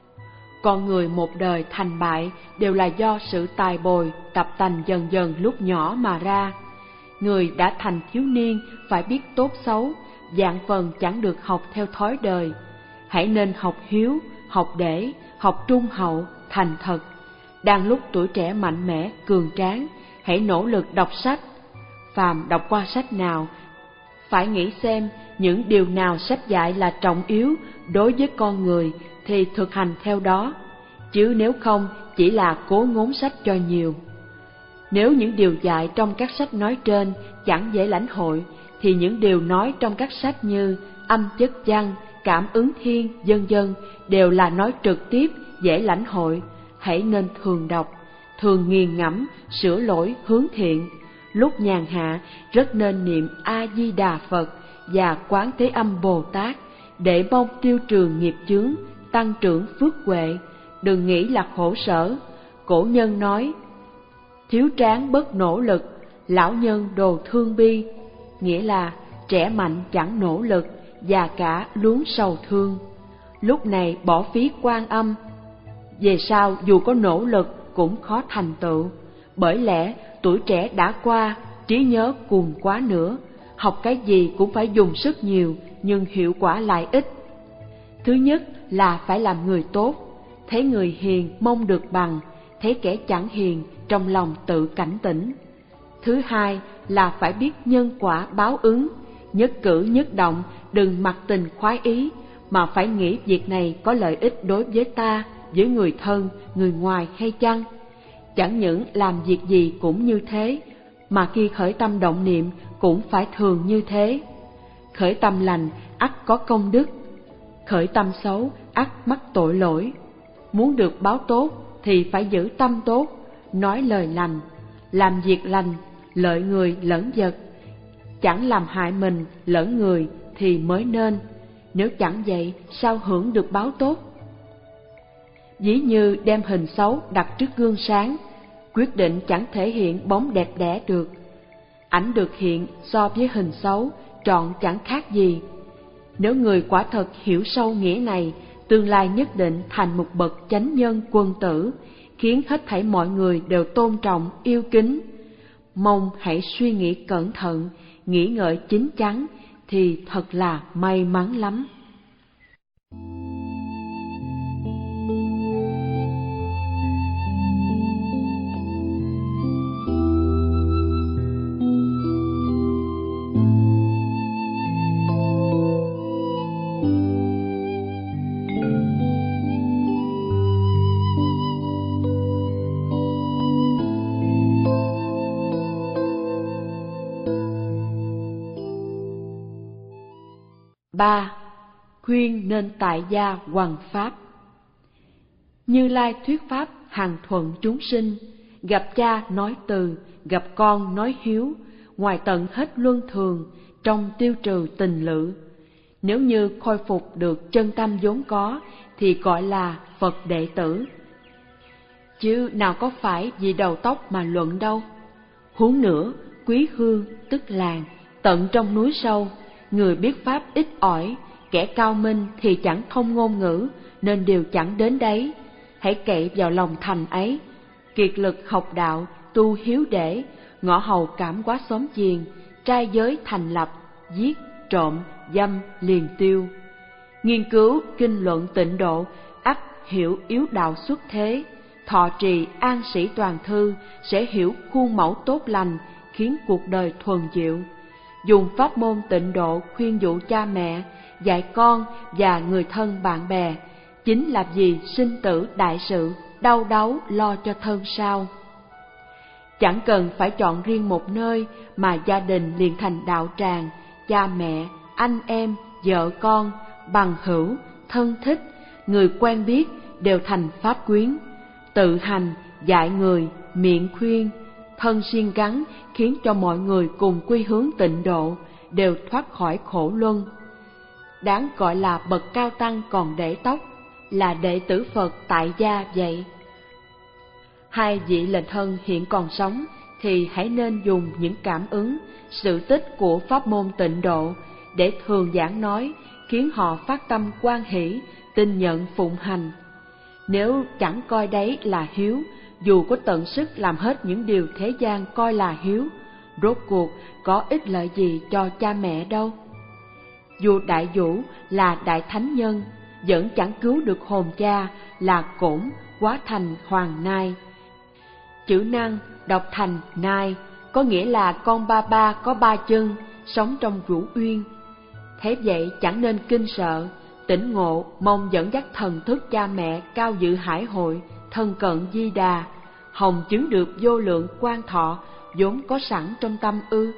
Con người một đời thành bại đều là do sự tài bồi, tập tành dần dần lúc nhỏ mà ra. Người đã thành thiếu niên phải biết tốt xấu, vạn phần chẳng được học theo thói đời. Hãy nên học hiếu, học để, học trung hậu, thành thật. Đang lúc tuổi trẻ mạnh mẽ, cường tráng, hãy nỗ lực đọc sách. Phàm đọc qua sách nào, phải nghĩ xem những điều nào sách dạy là trọng yếu đối với con người thì thực hành theo đó, chứ nếu không chỉ là cố ngốn sách cho nhiều. Nếu những điều dạy trong các sách nói trên chẳng dễ lãnh hội, thì những điều nói trong các sách như âm chất văn, cảm ứng thiên, vân vân đều là nói trực tiếp, dễ lãnh hội. Hãy nên thường đọc, thường nghiền ngẫm, sửa lỗi, hướng thiện. Lúc nhàn hạ rất nên niệm A Di Đà Phật và Quán Thế Âm Bồ Tát để mong tiêu trừ nghiệp chướng, tăng trưởng phước huệ. Đừng nghĩ là khổ sở. Cổ nhân nói, thiếu tráng bất nỗ lực, lão nhân đồ thương bi, nghĩa là trẻ mạnh chẳng nỗ lực, già cả luống sầu thương. Lúc này bỏ phí Quan Âm, về sau dù có nỗ lực cũng khó thành tựu. Bởi lẽ tuổi trẻ đã qua, trí nhớ cùng quá nữa, học cái gì cũng phải dùng sức nhiều nhưng hiệu quả lại ít. Thứ nhất là phải làm người tốt, thấy người hiền mong được bằng, thấy kẻ chẳng hiền trong lòng tự cảnh tỉnh. Thứ hai là phải biết nhân quả báo ứng, nhất cử nhất động đừng mặc tình khoái ý, mà phải nghĩ việc này có lợi ích đối với ta, với người thân, người ngoài hay chăng. Chẳng những làm việc gì cũng như thế, mà khi khởi tâm động niệm cũng phải thường như thế. Khởi tâm lành ắt có công đức, khởi tâm xấu ắt mắc tội lỗi. Muốn được báo tốt thì phải giữ tâm tốt, nói lời lành, làm việc lành, lợi người lẫn vật, chẳng làm hại mình lẫn người thì mới nên. Nếu chẳng vậy sao hưởng được báo tốt? Ví như đem hình xấu đặt trước gương sáng, quyết định chẳng thể hiện bóng đẹp đẽ được. Ảnh được hiện so với hình xấu trọn chẳng khác gì. Nếu người quả thật hiểu sâu nghĩa này, tương lai nhất định thành một bậc chánh nhân quân tử, khiến hết thảy mọi người đều tôn trọng, yêu kính. Mong hãy suy nghĩ cẩn thận, nghĩ ngợi chín chắn, thì thật là may mắn lắm. Ba. Khuyên nên tại gia hoằng pháp. Như Lai thuyết pháp hằng thuận chúng sinh, gặp cha nói từ, gặp con nói hiếu, ngoài tận hết luân thường, trong tiêu trừ tình lự. Nếu như khôi phục được chân tâm vốn có, thì gọi là Phật đệ tử. Chứ nào có phải vì đầu tóc mà luận đâu. Huống nữa, quý hương tức làng, tận trong núi sâu, người biết pháp ít ỏi, kẻ cao minh thì chẳng thông ngôn ngữ, nên đều chẳng đến đấy. Hãy cậy vào lòng thành ấy, kiệt lực học đạo, tu hiếu để, ngõ hầu cảm quá xóm giềng, trai giới thành lập, giết, trộm, dâm, liền tiêu. Nghiên cứu kinh luận tịnh độ, ắt hiểu yếu đạo xuất thế, thọ trì an sĩ toàn thư, sẽ hiểu khuôn mẫu tốt lành, khiến cuộc đời thuần diệu. Dùng pháp môn tịnh độ khuyên dụ cha mẹ, dạy con và người thân bạn bè, chính là vì sinh tử đại sự, đau đáu lo cho thân sau. Chẳng cần phải chọn riêng một nơi, mà gia đình liền thành đạo tràng, cha mẹ, anh em, vợ con, bằng hữu, thân thích, người quen biết đều thành pháp quyến. Tự hành, dạy người, miệng khuyên, thân siêng gắn, khiến cho mọi người cùng quy hướng tịnh độ, đều thoát khỏi khổ luân. Đáng gọi là bậc cao tăng còn để tóc, là đệ tử Phật tại gia vậy. Hai vị lệnh thân hiện còn sống, thì hãy nên dùng những cảm ứng, sự tích của pháp môn tịnh độ, để thường giảng nói, khiến họ phát tâm hoan hỷ, tin nhận phụng hành. Nếu chẳng coi đấy là hiếu, dù có tận sức làm hết những điều thế gian coi là hiếu, rốt cuộc có ích lợi gì cho cha mẹ đâu. Dù Đại Vũ là đại thánh nhân, vẫn chẳng cứu được hồn cha là Cổn hóa thành Hoàng Nai. Chữ năng đọc thành Nai, có nghĩa là con ba ba có ba chân, sống trong Vũ Uyên. Thế vậy chẳng nên kinh sợ, tỉnh ngộ, mong dẫn dắt thần thức cha mẹ cao dự hải hội, thân cận Di Đà, hồng chứng được vô lượng quan thọ vốn có sẵn trong tâm ư.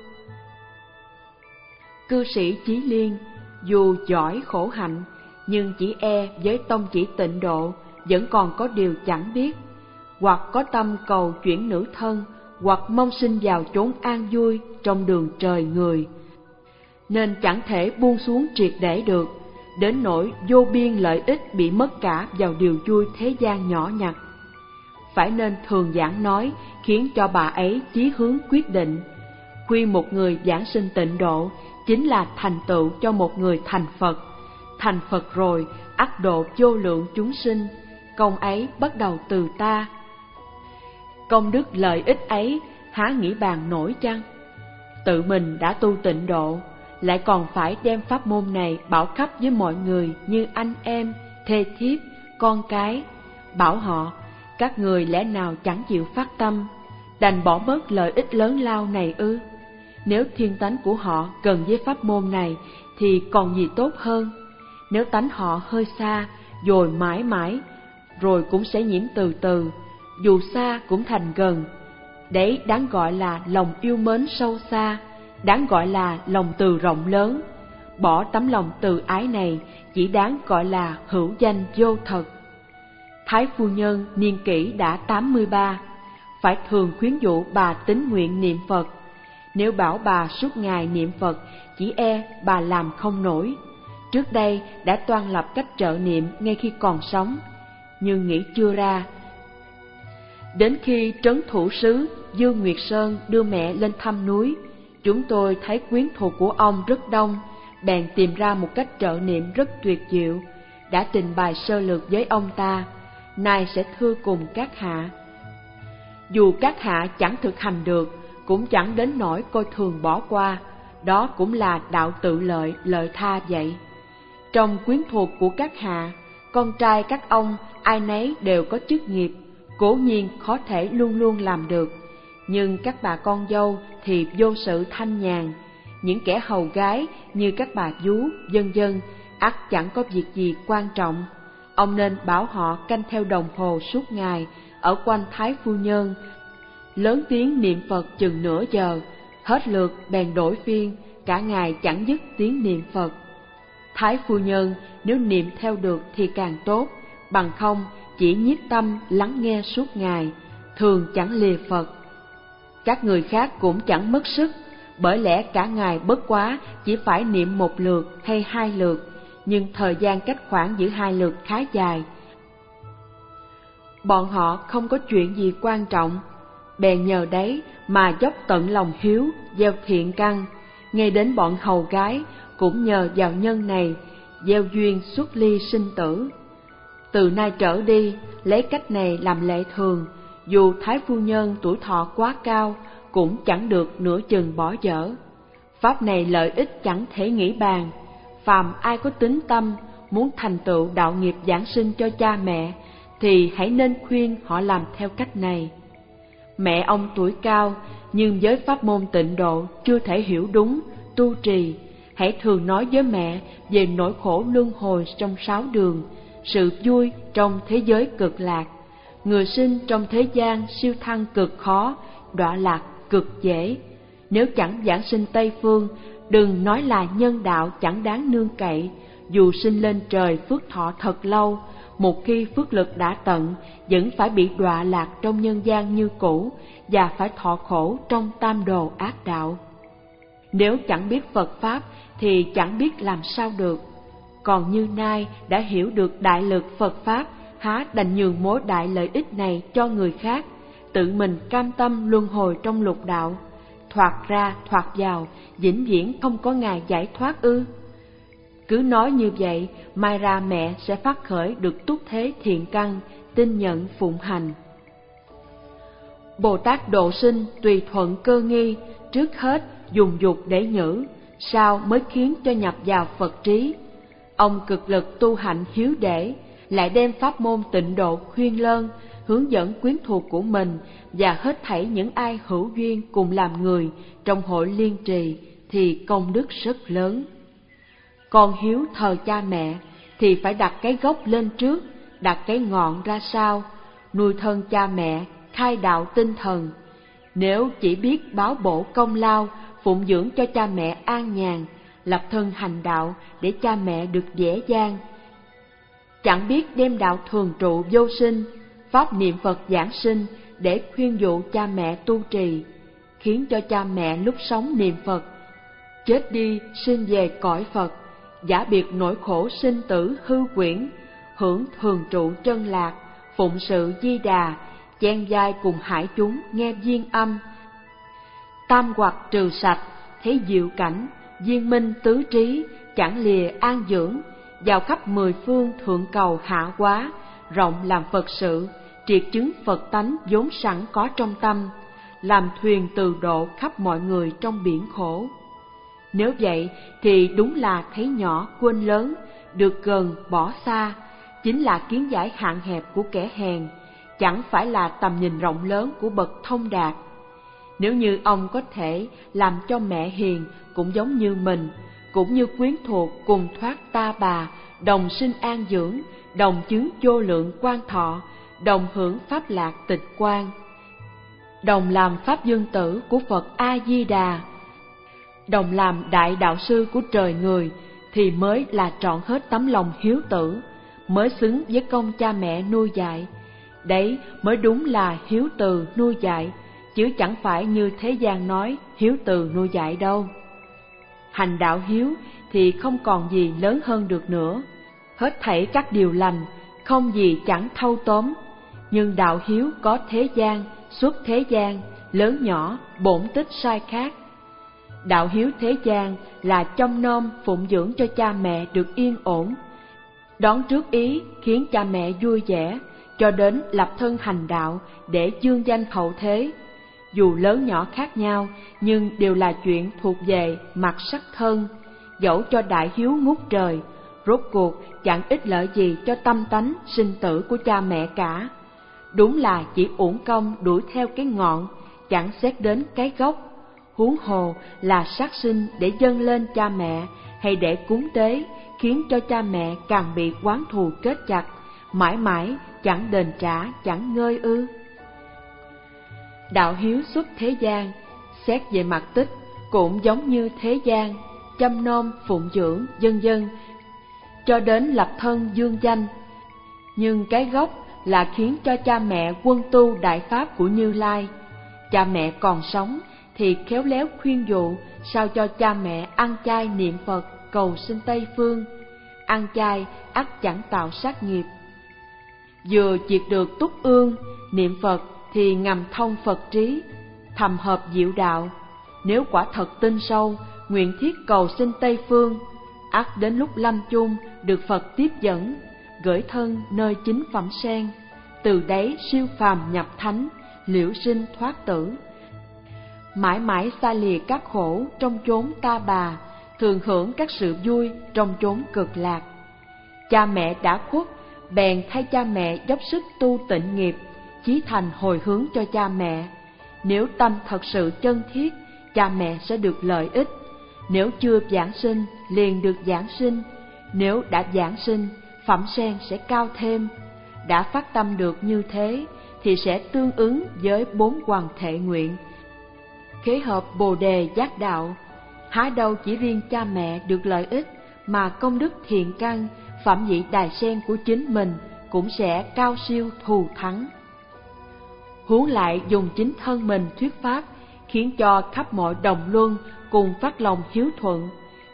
Cư sĩ Chí Liên dù giỏi khổ hạnh, nhưng chỉ e với tông chỉ tịnh độ vẫn còn có điều chẳng biết, hoặc có tâm cầu chuyển nữ thân, hoặc mong sinh vào chốn an vui trong đường trời người, nên chẳng thể buông xuống triệt để được, đến nỗi vô biên lợi ích bị mất cả vào điều vui thế gian nhỏ nhặt. Phải nên thường giảng nói, khiến cho bà ấy chí hướng quyết định. Khuyên một người giảng sinh tịnh độ chính là thành tựu cho một người thành Phật. Thành Phật rồi ắt độ vô lượng chúng sinh, công ấy bắt đầu từ ta. Công đức lợi ích ấy há nghĩ bàn nổi chăng? Tự mình đã tu tịnh độ, lại còn phải đem pháp môn này bảo khắp với mọi người như anh em, thê thiếp, con cái, bảo họ, các người lẽ nào chẳng chịu phát tâm, đành bỏ bớt lợi ích lớn lao này ư? Nếu thiên tánh của họ gần với pháp môn này thì còn gì tốt hơn. Nếu tánh họ hơi xa, rồi mãi mãi, rồi cũng sẽ nhiễm từ từ, dù xa cũng thành gần. Đấy đáng gọi là lòng yêu mến sâu xa, đáng gọi là lòng từ rộng lớn. Bỏ tấm lòng từ ái này chỉ đáng gọi là hữu danh vô thật. Thái phu nhân niên kỷ đã tám mươi ba, phải thường khuyến dụ bà tín nguyện niệm Phật. Nếu bảo bà suốt ngày niệm Phật, chỉ e bà làm không nổi. Trước đây đã toan lập cách trợ niệm ngay khi còn sống, nhưng nghĩ chưa ra. Đến khi trấn thủ sứ Dương Nguyệt Sơn đưa mẹ lên thăm núi, Chúng tôi thấy quyến thuộc của ông rất đông, bèn tìm ra một cách trợ niệm rất tuyệt diệu, đã trình bày sơ lược với ông ta, nay sẽ thưa cùng các hạ. Dù các hạ chẳng thực hành được, cũng chẳng đến nỗi coi thường bỏ qua, đó cũng là đạo tự lợi, lợi tha vậy. Trong quyến thuộc của các hạ, con trai các ông ai nấy đều có chức nghiệp, cố nhiên khó thể luôn luôn làm được, nhưng các bà con dâu thì vô sự thanh nhàn, những kẻ hầu gái như các bà vú, vân vân, ắt chẳng có việc gì quan trọng. Ông nên bảo họ canh theo đồng hồ suốt ngày ở quanh Thái phu nhân, lớn tiếng niệm Phật chừng nửa giờ, hết lượt bèn đổi phiên, cả ngày chẳng dứt tiếng niệm Phật. Thái phu nhân nếu niệm theo được thì càng tốt, bằng không chỉ nhiếp tâm lắng nghe suốt ngày, thường chẳng lìa Phật. Các người khác cũng chẳng mất sức, bởi lẽ cả ngày bất quá chỉ phải niệm một lượt hay hai lượt, nhưng thời gian cách khoảng giữa hai lượt khá dài. Bọn họ không có chuyện gì quan trọng, bèn nhờ đấy mà dốc tận lòng hiếu, gieo thiện căn, ngay đến bọn hầu gái cũng nhờ vào nhân này, gieo duyên xuất ly sinh tử. Từ nay trở đi, lấy cách này làm lệ thường, dù Thái phu nhân tuổi thọ quá cao, cũng chẳng được nửa chừng bỏ dở. Pháp này lợi ích chẳng thể nghĩ bàn, phàm ai có tín tâm, muốn thành tựu đạo nghiệp giảng sinh cho cha mẹ, thì hãy nên khuyên họ làm theo cách này. Mẹ ông tuổi cao, nhưng với pháp môn tịnh độ chưa thể hiểu đúng, tu trì, hãy thường nói với mẹ về nỗi khổ luân hồi trong sáu đường, sự vui trong thế giới cực lạc, người sinh trong thế gian siêu thăng cực khó, đọa lạc cực dễ. Nếu chẳng giảng sinh Tây Phương, đừng nói là nhân đạo chẳng đáng nương cậy, dù sinh lên trời phước thọ thật lâu, một khi phước lực đã tận, vẫn phải bị đọa lạc trong nhân gian như cũ, và phải thọ khổ trong tam đồ ác đạo. Nếu chẳng biết Phật Pháp thì chẳng biết làm sao được. Còn như nay đã hiểu được đại lực Phật Pháp, há đành nhường mối đại lợi ích này cho người khác, tự mình cam tâm luân hồi trong lục đạo, thoạt ra thoạt vào, vĩnh viễn không có ngày giải thoát ư? Cứ nói như vậy, mai ra mẹ sẽ phát khởi được túc thế thiện căn, tin nhận phụng hành. Bồ Tát độ sinh tùy thuận cơ nghi, trước hết dùng dục để nhử, sau mới khiến cho nhập vào Phật trí. Ông cực lực tu hạnh hiếu để, lại đem pháp môn tịnh độ khuyên lơn, hướng dẫn quyến thuộc của mình và hết thảy những ai hữu duyên cùng làm người trong hội liên trì thì công đức rất lớn. Con hiếu thờ cha mẹ thì phải đặt cái gốc lên trước, đặt cái ngọn ra sau, nuôi thân cha mẹ, khai đạo tinh thần. Nếu chỉ biết báo bổ công lao, phụng dưỡng cho cha mẹ an nhàn, lập thân hành đạo để cha mẹ được dễ dàng, chẳng biết đem đạo thường trụ vô sinh, pháp niệm Phật giảng sinh để khuyên dụ cha mẹ tu trì, khiến cho cha mẹ lúc sống niệm Phật, chết đi sinh về cõi Phật, giả biệt nỗi khổ sinh tử hư quyển, hưởng thường trụ chân lạc, phụng sự Di Đà, chen vai cùng hải chúng nghe duyên âm. Tam hoặc trừ sạch, thấy diệu cảnh, viên minh tứ trí, chẳng lìa an dưỡng, vào khắp mười phương thượng cầu hạ quá, rộng làm Phật sự, triệt chứng Phật tánh vốn sẵn có trong tâm, làm thuyền từ độ khắp mọi người trong biển khổ. Nếu vậy thì đúng là thấy nhỏ quên lớn, được gần bỏ xa, chính là kiến giải hạn hẹp của kẻ hèn, chẳng phải là tầm nhìn rộng lớn của bậc thông đạt. Nếu như ông có thể làm cho mẹ hiền cũng giống như mình, cũng như quyến thuộc cùng thoát ta bà, đồng sinh an dưỡng, đồng chứng vô lượng quan thọ, đồng hưởng pháp lạc tịch quan, đồng làm pháp dương tử của Phật A Di Đà, đồng làm đại đạo sư của trời người, thì mới là trọn hết tấm lòng hiếu tử, mới xứng với công cha mẹ nuôi dạy. Đấy mới đúng là hiếu từ nuôi dạy, chứ chẳng phải như thế gian nói hiếu từ nuôi dạy đâu. Hành đạo hiếu thì không còn gì lớn hơn được nữa, hết thảy các điều lành, không gì chẳng thâu tóm. Nhưng đạo hiếu có thế gian, xuất thế gian, lớn nhỏ, bổn tích sai khác. Đạo hiếu thế gian là trông nom phụng dưỡng cho cha mẹ được yên ổn, đón trước ý khiến cha mẹ vui vẻ, cho đến lập thân hành đạo để dương danh hậu thế. Dù lớn nhỏ khác nhau, nhưng đều là chuyện thuộc về mặt sắc thân. Dẫu cho đại hiếu ngút trời, rốt cuộc chẳng ích lợi gì cho tâm tánh sinh tử của cha mẹ cả. Đúng là chỉ uổng công đuổi theo cái ngọn, chẳng xét đến cái gốc. Huống hồ là sát sinh để dâng lên cha mẹ, hay để cúng tế, khiến cho cha mẹ càng bị oán thù kết chặt, mãi mãi chẳng đền trả, chẳng ngơi ư. Đạo hiếu xuất thế gian, xét về mặt tích cũng giống như thế gian, chăm nom phụng dưỡng vân vân, cho đến lập thân dương danh. Nhưng cái gốc là khiến cho cha mẹ quân tu đại pháp của Như Lai. Cha mẹ còn sống thì khéo léo khuyên dụ sao cho cha mẹ ăn chay niệm Phật cầu sinh Tây Phương. Ăn chay ắt chẳng tạo sát nghiệp. Vừa diệt được túc ương, niệm Phật thì ngầm thông Phật trí, thầm hợp diệu đạo. Nếu quả thật tin sâu, nguyện thiết cầu sinh Tây Phương, ắt đến lúc lâm chung được Phật tiếp dẫn, gửi thân nơi chính phẩm sen. Từ đấy siêu phàm nhập thánh, liễu sinh thoát tử. Mãi mãi xa lìa các khổ trong chốn ta bà, thường hưởng các sự vui trong chốn cực lạc. Cha mẹ đã khuất, bèn thay cha mẹ dốc sức tu tịnh nghiệp, chí thành hồi hướng cho cha mẹ. Nếu tâm thật sự chân thiết, cha mẹ sẽ được lợi ích. Nếu chưa giảng sinh, liền được giảng sinh. Nếu đã giảng sinh, phẩm sen sẽ cao thêm. Đã phát tâm được như thế, thì sẽ tương ứng với bốn hoàng thệ nguyện, khế hợp bồ đề giác đạo. Há đâu chỉ riêng cha mẹ được lợi ích, mà công đức thiện căn, phẩm vị đài sen của chính mình cũng sẽ cao siêu thù thắng. Huống lại dùng chính thân mình thuyết pháp, khiến cho khắp mọi đồng luân cùng phát lòng hiếu thuận.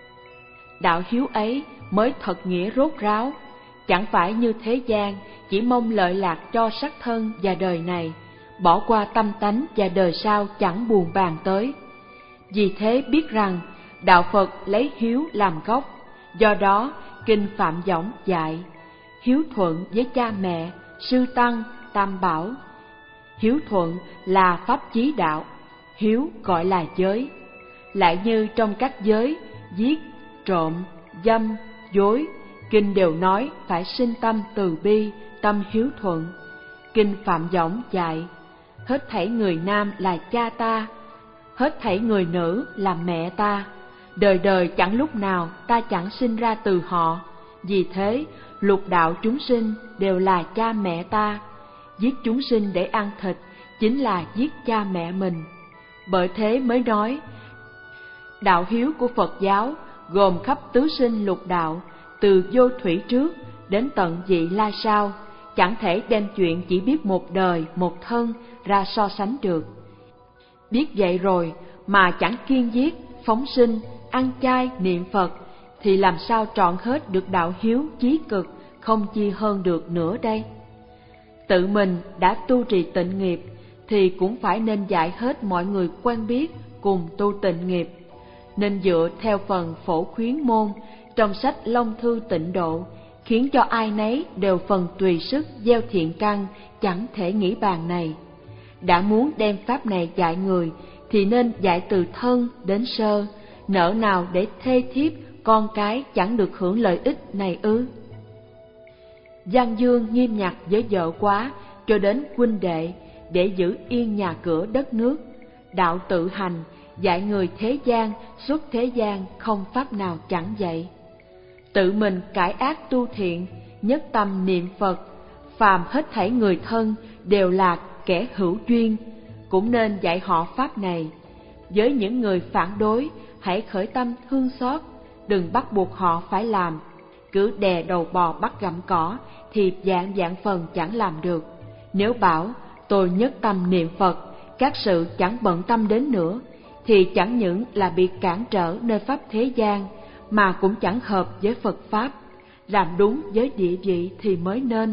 Đạo hiếu ấy mới thật nghĩa rốt ráo, chẳng phải như thế gian chỉ mong lợi lạc cho sắc thân và đời này, bỏ qua tâm tánh và đời sau chẳng buồn bàn tới. Vì thế biết rằng đạo Phật lấy hiếu làm gốc, do đó kinh Phạm Võng dạy hiếu thuận với cha mẹ, sư tăng, tam bảo. Hiếu thuận là pháp chí đạo, hiếu gọi là giới. Lại như trong các giới giết, trộm, dâm, dối, kinh đều nói phải sinh tâm từ bi, tâm hiếu thuận. Kinh Phạm Võng dạy hết thảy người nam là cha ta, hết thảy người nữ là mẹ ta, đời đời chẳng lúc nào ta chẳng sinh ra từ họ. Vì thế lục đạo chúng sinh đều là cha mẹ ta. Giết chúng sinh để ăn thịt chính là giết cha mẹ mình. Bởi thế mới nói đạo hiếu của Phật giáo gồm khắp tứ sinh lục đạo, từ vô thủy trước đến tận vị lai sau, chẳng thể đem chuyện chỉ biết một đời một thân ra so sánh được. Biết vậy rồi mà chẳng kiêng giết, phóng sinh, ăn chay niệm Phật, thì làm sao trọn hết được đạo hiếu chí cực, không chi hơn được nữa đây. Tự mình đã tu trì tịnh nghiệp thì cũng phải nên dạy hết mọi người quen biết cùng tu tịnh nghiệp. Nên dựa theo phần phổ khuyến môn trong sách Long Thư Tịnh Độ, khiến cho ai nấy đều phần tùy sức gieo thiện căn, chẳng thể nghĩ bàn này. Đã muốn đem pháp này dạy người thì nên dạy từ thân đến sơ, nỡ nào để thê thiếp con cái chẳng được hưởng lợi ích này ư? Giang Dương nghiêm ngặt với vợ quá cho đến huynh đệ, để giữ yên nhà cửa đất nước. Đạo tự hành dạy người thế gian, xuất thế gian không pháp nào chẳng dạy. Tự mình cải ác tu thiện, nhất tâm niệm Phật, phàm hết thảy người thân đều là kẻ hữu duyên, cũng nên dạy họ pháp này. Với những người phản đối, hãy khởi tâm thương xót, đừng bắt buộc họ phải làm. Cứ đè đầu bò bắt gặm cỏ thì vạn vạn phần chẳng làm được. Nếu bảo tôi nhất tâm niệm Phật, các sự chẳng bận tâm đến nữa, thì chẳng những là bị cản trở nơi pháp thế gian, mà cũng chẳng hợp với Phật Pháp. Làm đúng với địa vị thì mới nên.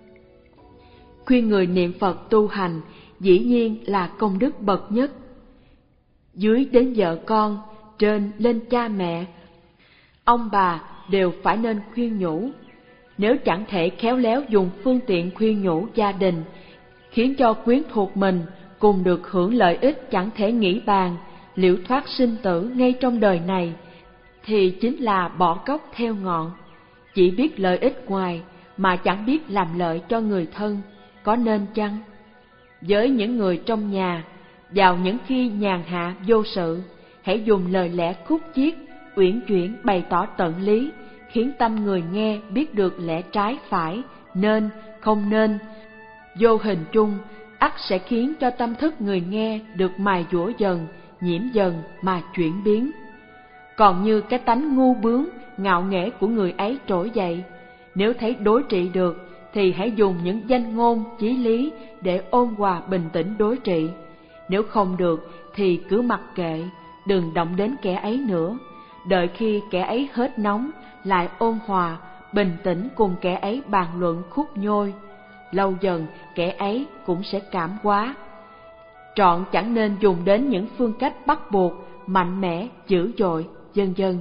Khuyên người niệm Phật tu hành dĩ nhiên là công đức bậc nhất. Dưới đến vợ con trên lên cha mẹ, ông bà đều phải nên khuyên nhủ. Nếu chẳng thể khéo léo dùng phương tiện khuyên nhủ gia đình, khiến cho quyến thuộc mình cùng được hưởng lợi ích chẳng thể nghĩ bàn, liễu thoát sinh tử ngay trong đời này, thì chính là bỏ cốc theo ngọn, chỉ biết lợi ích ngoài mà chẳng biết làm lợi cho người thân, có nên chăng? Với những người trong nhà, vào những khi nhàn hạ vô sự, hãy dùng lời lẽ khúc chiết, uyển chuyển bày tỏ tận lý, khiến tâm người nghe biết được lẽ trái phải, nên, không nên. Vô hình chung, ắt sẽ khiến cho tâm thức người nghe được mài dũa dần, nhiễm dần mà chuyển biến. Còn như cái tánh ngu bướng, ngạo nghễ của người ấy trỗi dậy, nếu thấy đối trị được, thì hãy dùng những danh ngôn, chí lý để ôn hòa bình tĩnh đối trị. Nếu không được, thì cứ mặc kệ, đừng động đến kẻ ấy nữa. Đợi khi kẻ ấy hết nóng, lại ôn hòa, bình tĩnh cùng kẻ ấy bàn luận khúc nhôi. Lâu dần, kẻ ấy cũng sẽ cảm hóa. Trọn chẳng nên dùng đến những phương cách bắt buộc, mạnh mẽ, dữ dội, vân vân.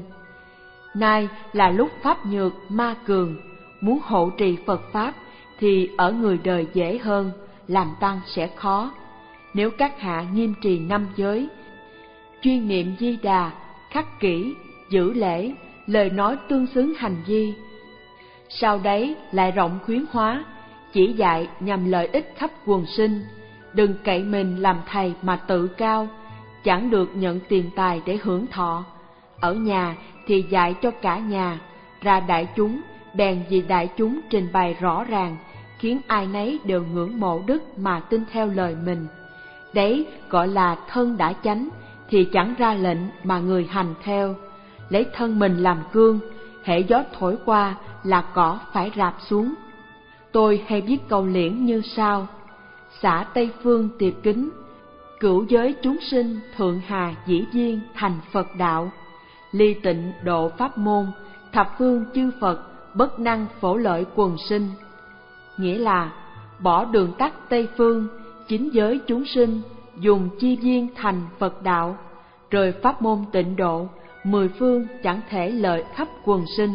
Nay là lúc pháp nhược, ma cường, muốn hộ trì Phật Pháp thì ở người đời dễ hơn, làm tăng sẽ khó. Nếu các hạ nghiêm trì năm giới, chuyên niệm Di Đà, khắc kỷ, giữ lễ, lời nói tương xứng hành vi, sau đấy lại rộng khuyến hóa, chỉ dạy nhằm lợi ích khắp quần sinh. Đừng cậy mình làm thầy mà tự cao, chẳng được nhận tiền tài để hưởng thọ. Ở nhà thì dạy cho cả nhà, ra đại chúng bèn vì đại chúng trình bày rõ ràng, khiến ai nấy đều ngưỡng mộ đức mà tin theo lời mình. Đấy gọi là thân đã chánh, thì chẳng ra lệnh mà người hành theo. Lấy thân mình làm gương, hễ gió thổi qua là cỏ phải rạp xuống. Tôi hay viết câu liễn như sau: xả Tây Phương tiệp kính, cửu giới chúng sinh thượng hà dĩ viên thành Phật đạo. Ly tịnh độ pháp môn, thập phương chư Phật bất năng phổ lợi quần sinh. Nghĩa là bỏ đường tắt Tây Phương, chính giới chúng sinh dùng chi viên thành Phật đạo, rồi pháp môn tịnh độ, mười phương chẳng thể lợi khắp quần sinh.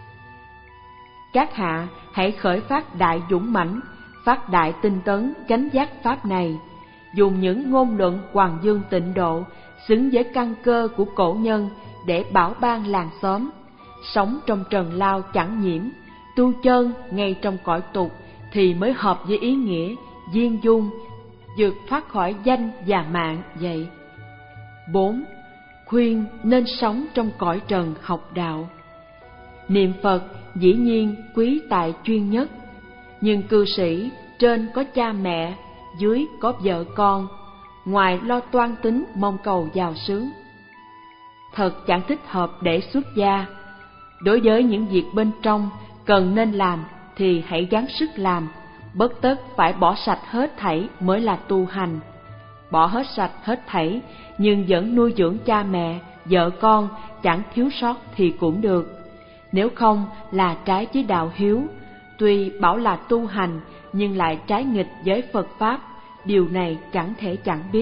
Các hạ hãy khởi phát đại dũng mãnh, phát đại tinh tấn chánh giác pháp này, dùng những ngôn luận hoàng dương tịnh độ xứng với căn cơ của cổ nhân để bảo ban làng xóm. Sống trong trần lao chẳng nhiễm, tu chân ngay trong cõi tục thì mới hợp với ý nghĩa viên dung, vượt thoát khỏi danh và mạng vậy. Bốn. Khuyên nên sống trong cõi trần học đạo. Niệm Phật dĩ nhiên quý tại chuyên nhất, nhưng cư sĩ trên có cha mẹ, dưới có vợ con, ngoài lo toan tính mong cầu giàu sướng, thật chẳng thích hợp để xuất gia. Đối với những việc bên trong cần nên làm thì hãy gắng sức làm, bất tất phải bỏ sạch hết thảy mới là tu hành. Bỏ hết sạch hết thảy nhưng vẫn nuôi dưỡng cha mẹ, vợ con chẳng thiếu sót thì cũng được. Nếu không là trái với đạo hiếu, tuy bảo là tu hành nhưng lại trái nghịch với Phật Pháp, điều này chẳng thể chẳng biết.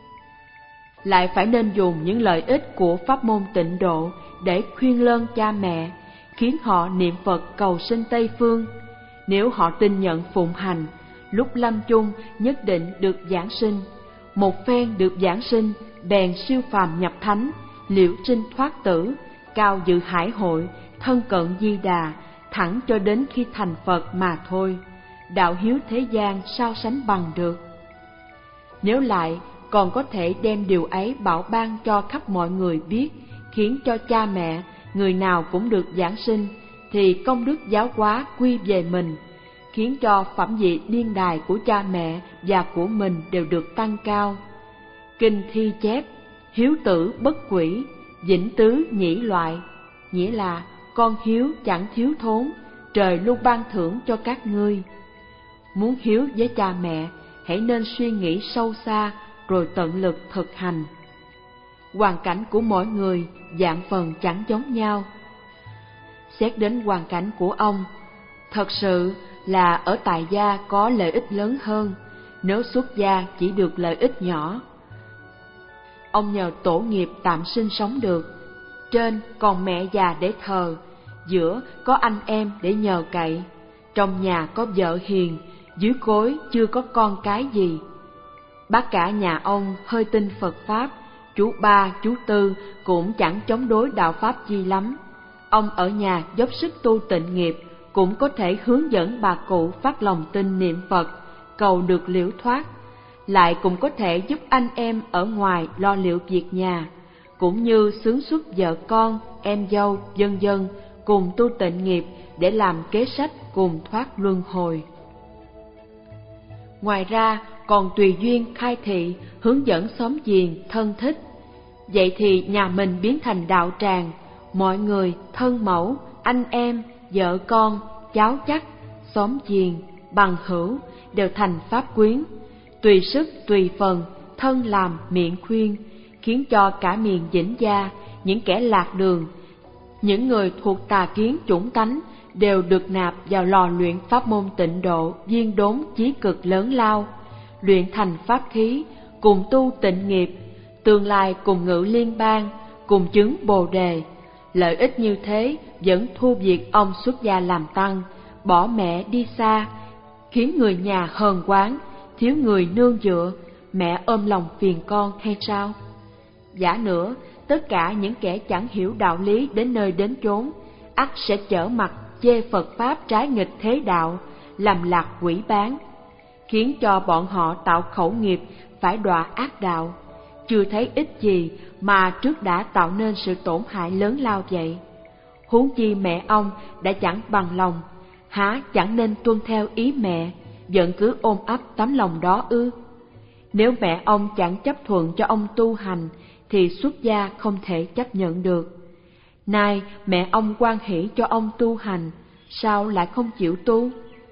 Lại phải nên dùng những lợi ích của pháp môn tịnh độ để khuyên lơn cha mẹ, khiến họ niệm Phật cầu sinh Tây Phương. Nếu họ tin nhận phụng hành, lúc lâm chung nhất định được giảng sinh. Một phen được giảng sinh, bèn siêu phàm nhập thánh, liễu sinh thoát tử, cao dự hải hội, thân cận Di Đà, thẳng cho đến khi thành Phật mà thôi. Đạo hiếu thế gian sao sánh bằng được. Nếu lại còn có thể đem điều ấy bảo ban cho khắp mọi người biết, khiến cho cha mẹ người nào cũng được giảng sinh, thì công đức giáo hóa quy về mình, khiến cho phẩm vị điên đài của cha mẹ và của mình đều được tăng cao. Kinh thi chép: hiếu tử bất quỷ, vĩnh tứ nhĩ loại, nghĩa là con hiếu chẳng thiếu thốn, trời luôn ban thưởng cho các ngươi. Muốn hiếu với cha mẹ, hãy nên suy nghĩ sâu xa rồi tận lực thực hành. Hoàn cảnh của mỗi người dạng phần chẳng giống nhau. Xét đến hoàn cảnh của ông, thật sự là ở tại gia có lợi ích lớn hơn, nếu xuất gia chỉ được lợi ích nhỏ. ông nhờ tổ nghiệp tạm sinh sống được. Trên còn mẹ già để thờ, giữa có anh em để nhờ cậy. Trong nhà có vợ hiền, dưới gối chưa có con cái gì. Bác cả nhà ông hơi tin Phật Pháp, chú ba, chú tư cũng chẳng chống đối đạo Pháp gì lắm. Ông ở nhà dốc sức tu tịnh nghiệp, cũng có thể hướng dẫn bà cụ phát lòng tin niệm Phật, cầu được liễu thoát. Lại cũng có thể giúp anh em ở ngoài lo liệu việc nhà, cũng như xướng xuất vợ con, em dâu, vân vân cùng tu tịnh nghiệp để làm kế sách cùng thoát luân hồi. Ngoài ra còn tùy duyên khai thị, hướng dẫn xóm giềng, thân thích. Vậy thì nhà mình biến thành đạo tràng, mọi người, thân mẫu, anh em, vợ con, cháu chắc, xóm giềng, bằng hữu đều thành pháp quyến. Tùy sức, tùy phần, thân làm, miệng khuyên, khiến cho cả miền Vĩnh Gia, những kẻ lạc đường, những người thuộc tà kiến chủng tánh đều được nạp vào lò luyện pháp môn tịnh độ, viên đốn chí cực lớn lao, luyện thành pháp khí, cùng tu tịnh nghiệp, tương lai cùng ngự liên bang, cùng chứng bồ đề. Lợi ích như thế vẫn thua việc ông xuất gia làm tăng, bỏ mẹ đi xa, khiến người nhà hờn oán, thiếu người nương dựa, mẹ ôm lòng phiền con hay sao? Giả nữa, tất cả những kẻ chẳng hiểu đạo lý đến nơi đến chốn, ắt sẽ trở mặt chê Phật Pháp trái nghịch thế đạo, làm lạc quỷ bán, khiến cho bọn họ tạo khẩu nghiệp phải đọa ác đạo. Chưa thấy ít gì mà trước đã tạo nên sự tổn hại lớn lao vậy. Huống chi mẹ ông đã chẳng bằng lòng, há chẳng nên tuân theo ý mẹ, vẫn cứ ôm ấp tấm lòng đó ư? Nếu mẹ ông chẳng chấp thuận cho ông tu hành, thì xuất gia không thể chấp nhận được. Nay mẹ ông hoan hỷ cho ông tu hành, sao lại không chịu tu?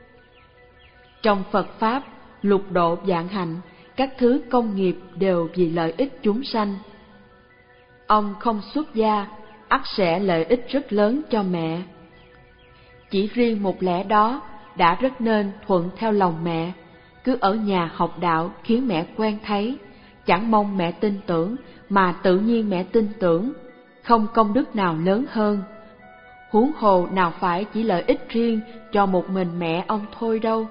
Trong Phật Pháp, lục độ vạn hạnh, các thứ công nghiệp đều vì lợi ích chúng sanh. Ông không xuất gia, ắt sẽ lợi ích rất lớn cho mẹ. Chỉ riêng một lẽ đó đã rất nên thuận theo lòng mẹ, cứ ở nhà học đạo khiến mẹ quen thấy, chẳng mong mẹ tin tưởng mà tự nhiên mẹ tin tưởng, không công đức nào lớn hơn. Huống hồ nào phải chỉ lợi ích riêng cho một mình mẹ ông thôi đâu.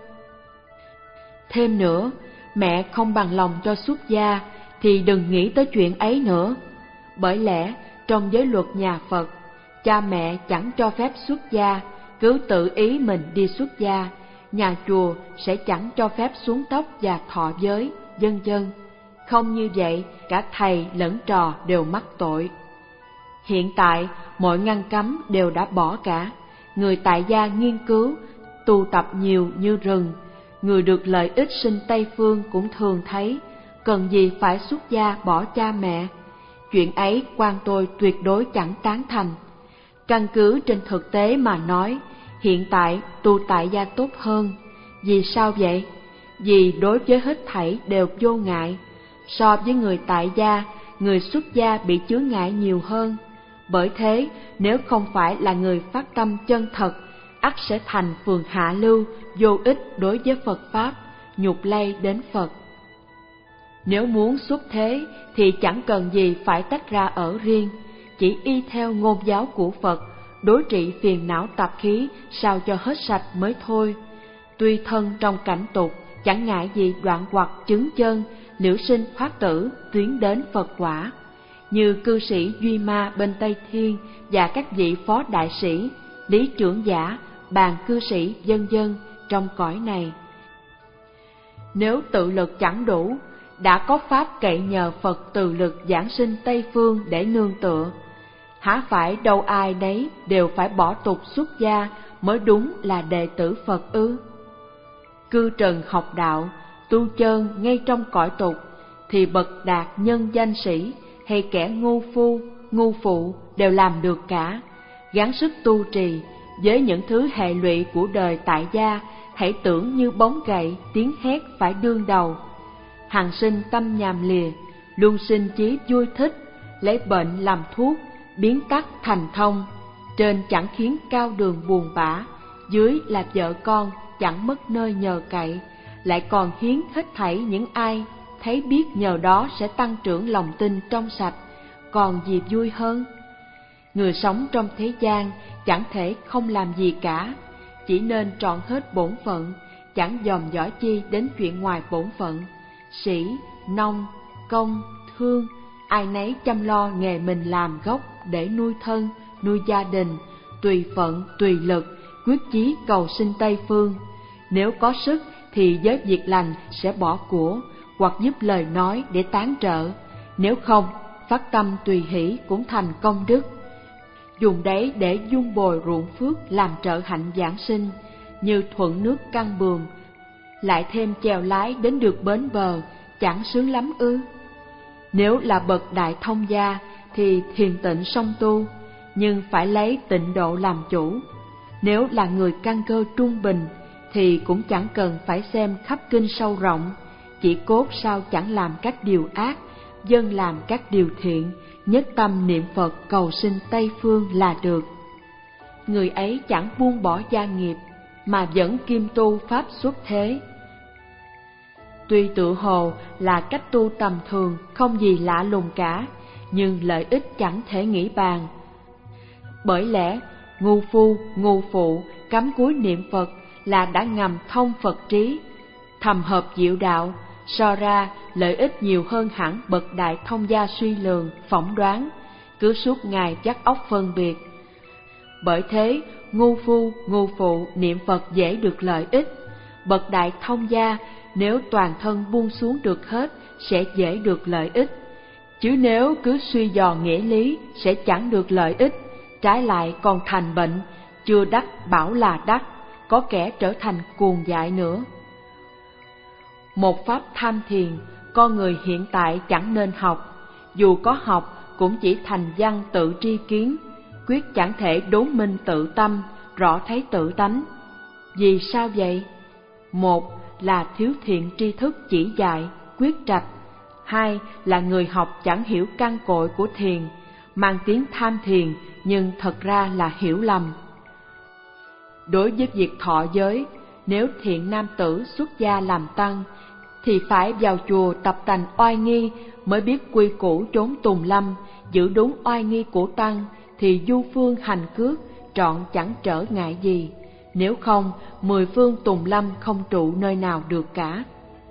Thêm nữa, mẹ không bằng lòng cho xuất gia thì đừng nghĩ tới chuyện ấy nữa. Bởi lẽ trong giới luật nhà Phật, cha mẹ chẳng cho phép xuất gia, cứ tự ý mình đi xuất gia, nhà chùa sẽ chẳng cho phép xuống tóc và thọ giới, vân vân. Không như vậy, cả thầy lẫn trò đều mắc tội. Hiện tại, mọi ngăn cấm đều đã bỏ cả. Người tại gia nghiên cứu, tu tập nhiều như rừng. Người được lợi ích sinh Tây Phương cũng thường thấy, cần gì phải xuất gia bỏ cha mẹ. Chuyện ấy quan tôi tuyệt đối chẳng tán thành. Căn cứ trên thực tế mà nói, hiện tại tu tại gia tốt hơn. Vì sao vậy? Vì đối với hết thảy đều vô ngại. So với người tại gia, người xuất gia bị chướng ngại nhiều hơn. Bởi thế, nếu không phải là người phát tâm chân thật, ắt sẽ thành phường hạ lưu, vô ích đối với Phật Pháp, nhục lây đến Phật. Nếu muốn xuất thế thì chẳng cần gì phải tách ra ở riêng, chỉ y theo ngôn giáo của Phật, đối trị phiền não tạp khí sao cho hết sạch mới thôi. Tuy thân trong cảnh tục, chẳng ngại gì đoạn hoặc chứng chân, liễu sinh thoát tử, tiến đến Phật quả. Như cư sĩ Duy Ma bên Tây Thiên và các vị phó đại sĩ, lý trưởng giả, bàn cư sĩ vân vân trong cõi này. Nếu tự lực chẳng đủ, đã có pháp cậy nhờ Phật từ lực giảng sinh Tây Phương để nương tựa, há phải đâu ai đấy đều phải bỏ tục xuất gia mới đúng là đệ tử Phật ư? Cư trần học đạo, tu chân ngay trong cõi tục, thì bậc đạt nhân danh sĩ hay kẻ ngu phu, ngu phụ đều làm được cả. Gắng sức tu trì, với những thứ hệ lụy của đời tại gia, hãy tưởng như bóng gậy, tiếng hét phải đương đầu. Hằng sinh tâm nhàm lìa, luôn sinh chí vui thích, lấy bệnh làm thuốc, biến tắc thành thông. Trên chẳng khiến cao đường buồn bã, dưới là vợ con chẳng mất nơi nhờ cậy, lại còn hiến hết thảy những ai thấy biết nhờ đó sẽ tăng trưởng lòng tin trong sạch, còn gì vui hơn. Người sống trong thế gian chẳng thể không làm gì cả, chỉ nên trọn hết bổn phận, chẳng dòm dõi chi đến chuyện ngoài bổn phận. Sĩ, nông, công, thương, ai nấy chăm lo nghề mình làm gốc để nuôi thân, nuôi gia đình, tùy phận, tùy lực, quyết chí cầu sinh Tây Phương. Nếu có sức thì giới việc lành sẽ bỏ của, hoặc giúp lời nói để tán trợ. Nếu không, phát tâm tùy hỷ cũng thành công đức. Dùng đấy để dung bồi ruộng phước làm trợ hạnh giảng sinh, như thuận nước căng buồm, lại thêm chèo lái đến được bến bờ, chẳng sướng lắm ư? Nếu là bậc đại thông gia thì thiền tịnh song tu, nhưng phải lấy tịnh độ làm chủ. Nếu là người căn cơ trung bình thì cũng chẳng cần phải xem khắp kinh sâu rộng, chỉ cốt sao chẳng làm các điều ác, dân làm các điều thiện, nhất tâm niệm Phật cầu sinh Tây Phương là được. Người ấy chẳng buông bỏ gia nghiệp, mà vẫn kiêm tu pháp xuất thế. Tuy tự hồ là cách tu tầm thường, không gì lạ lùng cả, nhưng lợi ích chẳng thể nghĩ bàn. Bởi lẽ, ngu phu, ngu phụ, cắm cúi niệm Phật là đã ngầm thông Phật trí, thầm hợp diệu đạo, so ra lợi ích nhiều hơn hẳn bậc đại thông gia suy lường, phỏng đoán, cứ suốt ngày chắc óc phân biệt. Bởi thế, ngu phu, ngu phụ niệm Phật dễ được lợi ích, bậc đại thông gia nếu toàn thân buông xuống được hết sẽ dễ được lợi ích. Chứ nếu cứ suy dò nghĩa lý sẽ chẳng được lợi ích, trái lại còn thành bệnh, chưa đắc bảo là đắc, có kẻ trở thành cuồng dại nữa. Một pháp tham thiền, con người hiện tại chẳng nên học, dù có học cũng chỉ thành văn tự tri kiến, quyết chẳng thể đố minh tự tâm, rõ thấy tự tánh. Vì sao vậy? Một là thiếu thiện tri thức chỉ dạy, quyết trạch. Hai là người học chẳng hiểu căn cội của thiền, mang tiếng tham thiền nhưng thật ra là hiểu lầm. Đối với việc thọ giới, nếu thiện nam tử xuất gia làm tăng, thì phải vào chùa tập tành oai nghi mới biết quy củ trốn tùng lâm, giữ đúng oai nghi của tăng, thì du phương hành cước trọn chẳng trở ngại gì. Nếu không, mười phương tùng lâm không trụ nơi nào được cả.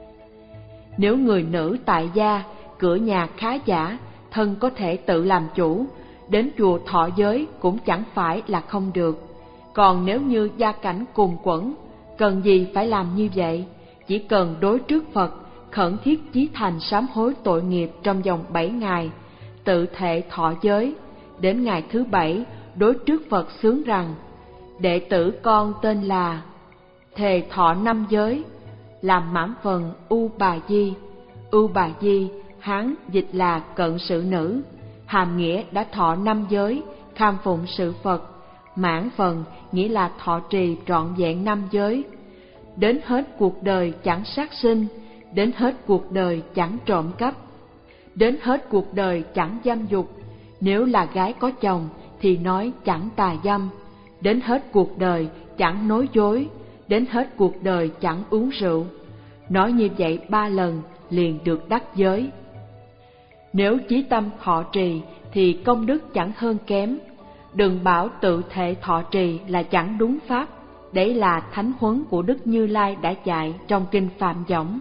Nếu người nữ tại gia, cửa nhà khá giả, thân có thể tự làm chủ, đến chùa thọ giới cũng chẳng phải là không được. Còn nếu như gia cảnh cùng quẫn, cần gì phải làm như vậy? Chỉ cần đối trước Phật, khẩn thiết chí thành sám hối tội nghiệp trong vòng bảy ngày, tự thệ thọ giới. Đến ngày thứ bảy, đối trước Phật xướng rằng: đệ tử con tên là, thề thọ năm giới, làm mãn phần U Bà Di. U Bà Di, Hán dịch là cận sự nữ, hàm nghĩa đã thọ năm giới, kham phụng sự Phật. Mãn phần nghĩa là thọ trì trọn vẹn năm giới. Đến hết cuộc đời chẳng sát sinh, đến hết cuộc đời chẳng trộm cắp, đến hết cuộc đời chẳng dâm dục. Nếu là gái có chồng thì nói chẳng tà dâm, đến hết cuộc đời chẳng nói dối, đến hết cuộc đời chẳng uống rượu. Nói như vậy ba lần liền được đắc giới. Nếu chí tâm thọ trì thì công đức chẳng hơn kém. Đừng bảo tự thể thọ trì là chẳng đúng pháp, đấy là thánh huấn của Đức Như Lai đã dạy trong kinh Phạm Võng.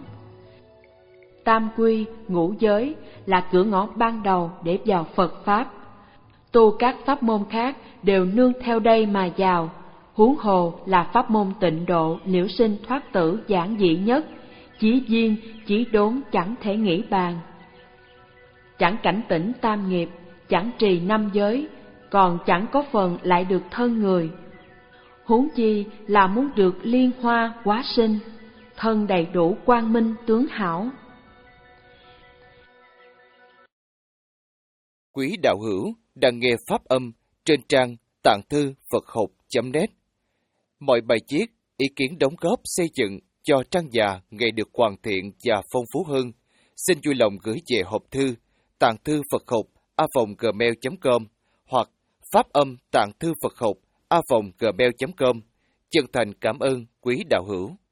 Tam quy, ngũ giới là cửa ngõ ban đầu để vào Phật Pháp. Tu các pháp môn khác đều nương theo đây mà vào, huống hồ là pháp môn tịnh độ, liễu sinh thoát tử giản dị nhất, chí duyên, chí đốn chẳng thể nghĩ bàn. Chẳng cảnh tỉnh tam nghiệp, chẳng trì năm giới, còn chẳng có phần lại được thân người. Huống chi là muốn được liên hoa hóa sinh, thân đầy đủ quang minh tướng hảo. Quý đạo hữu đang nghe pháp âm trên trang tạng thư Phật học chấm net. Mọi bài viết, ý kiến đóng góp xây dựng cho trang già ngày được hoàn thiện và phong phú hơn, xin vui lòng gửi về hộp thư tạng thư Phật học a vòng gmail chấm com hoặc pháp âm tạng thư Phật học a vòng gmail chấm com. Chân thành cảm ơn quý đạo hữu.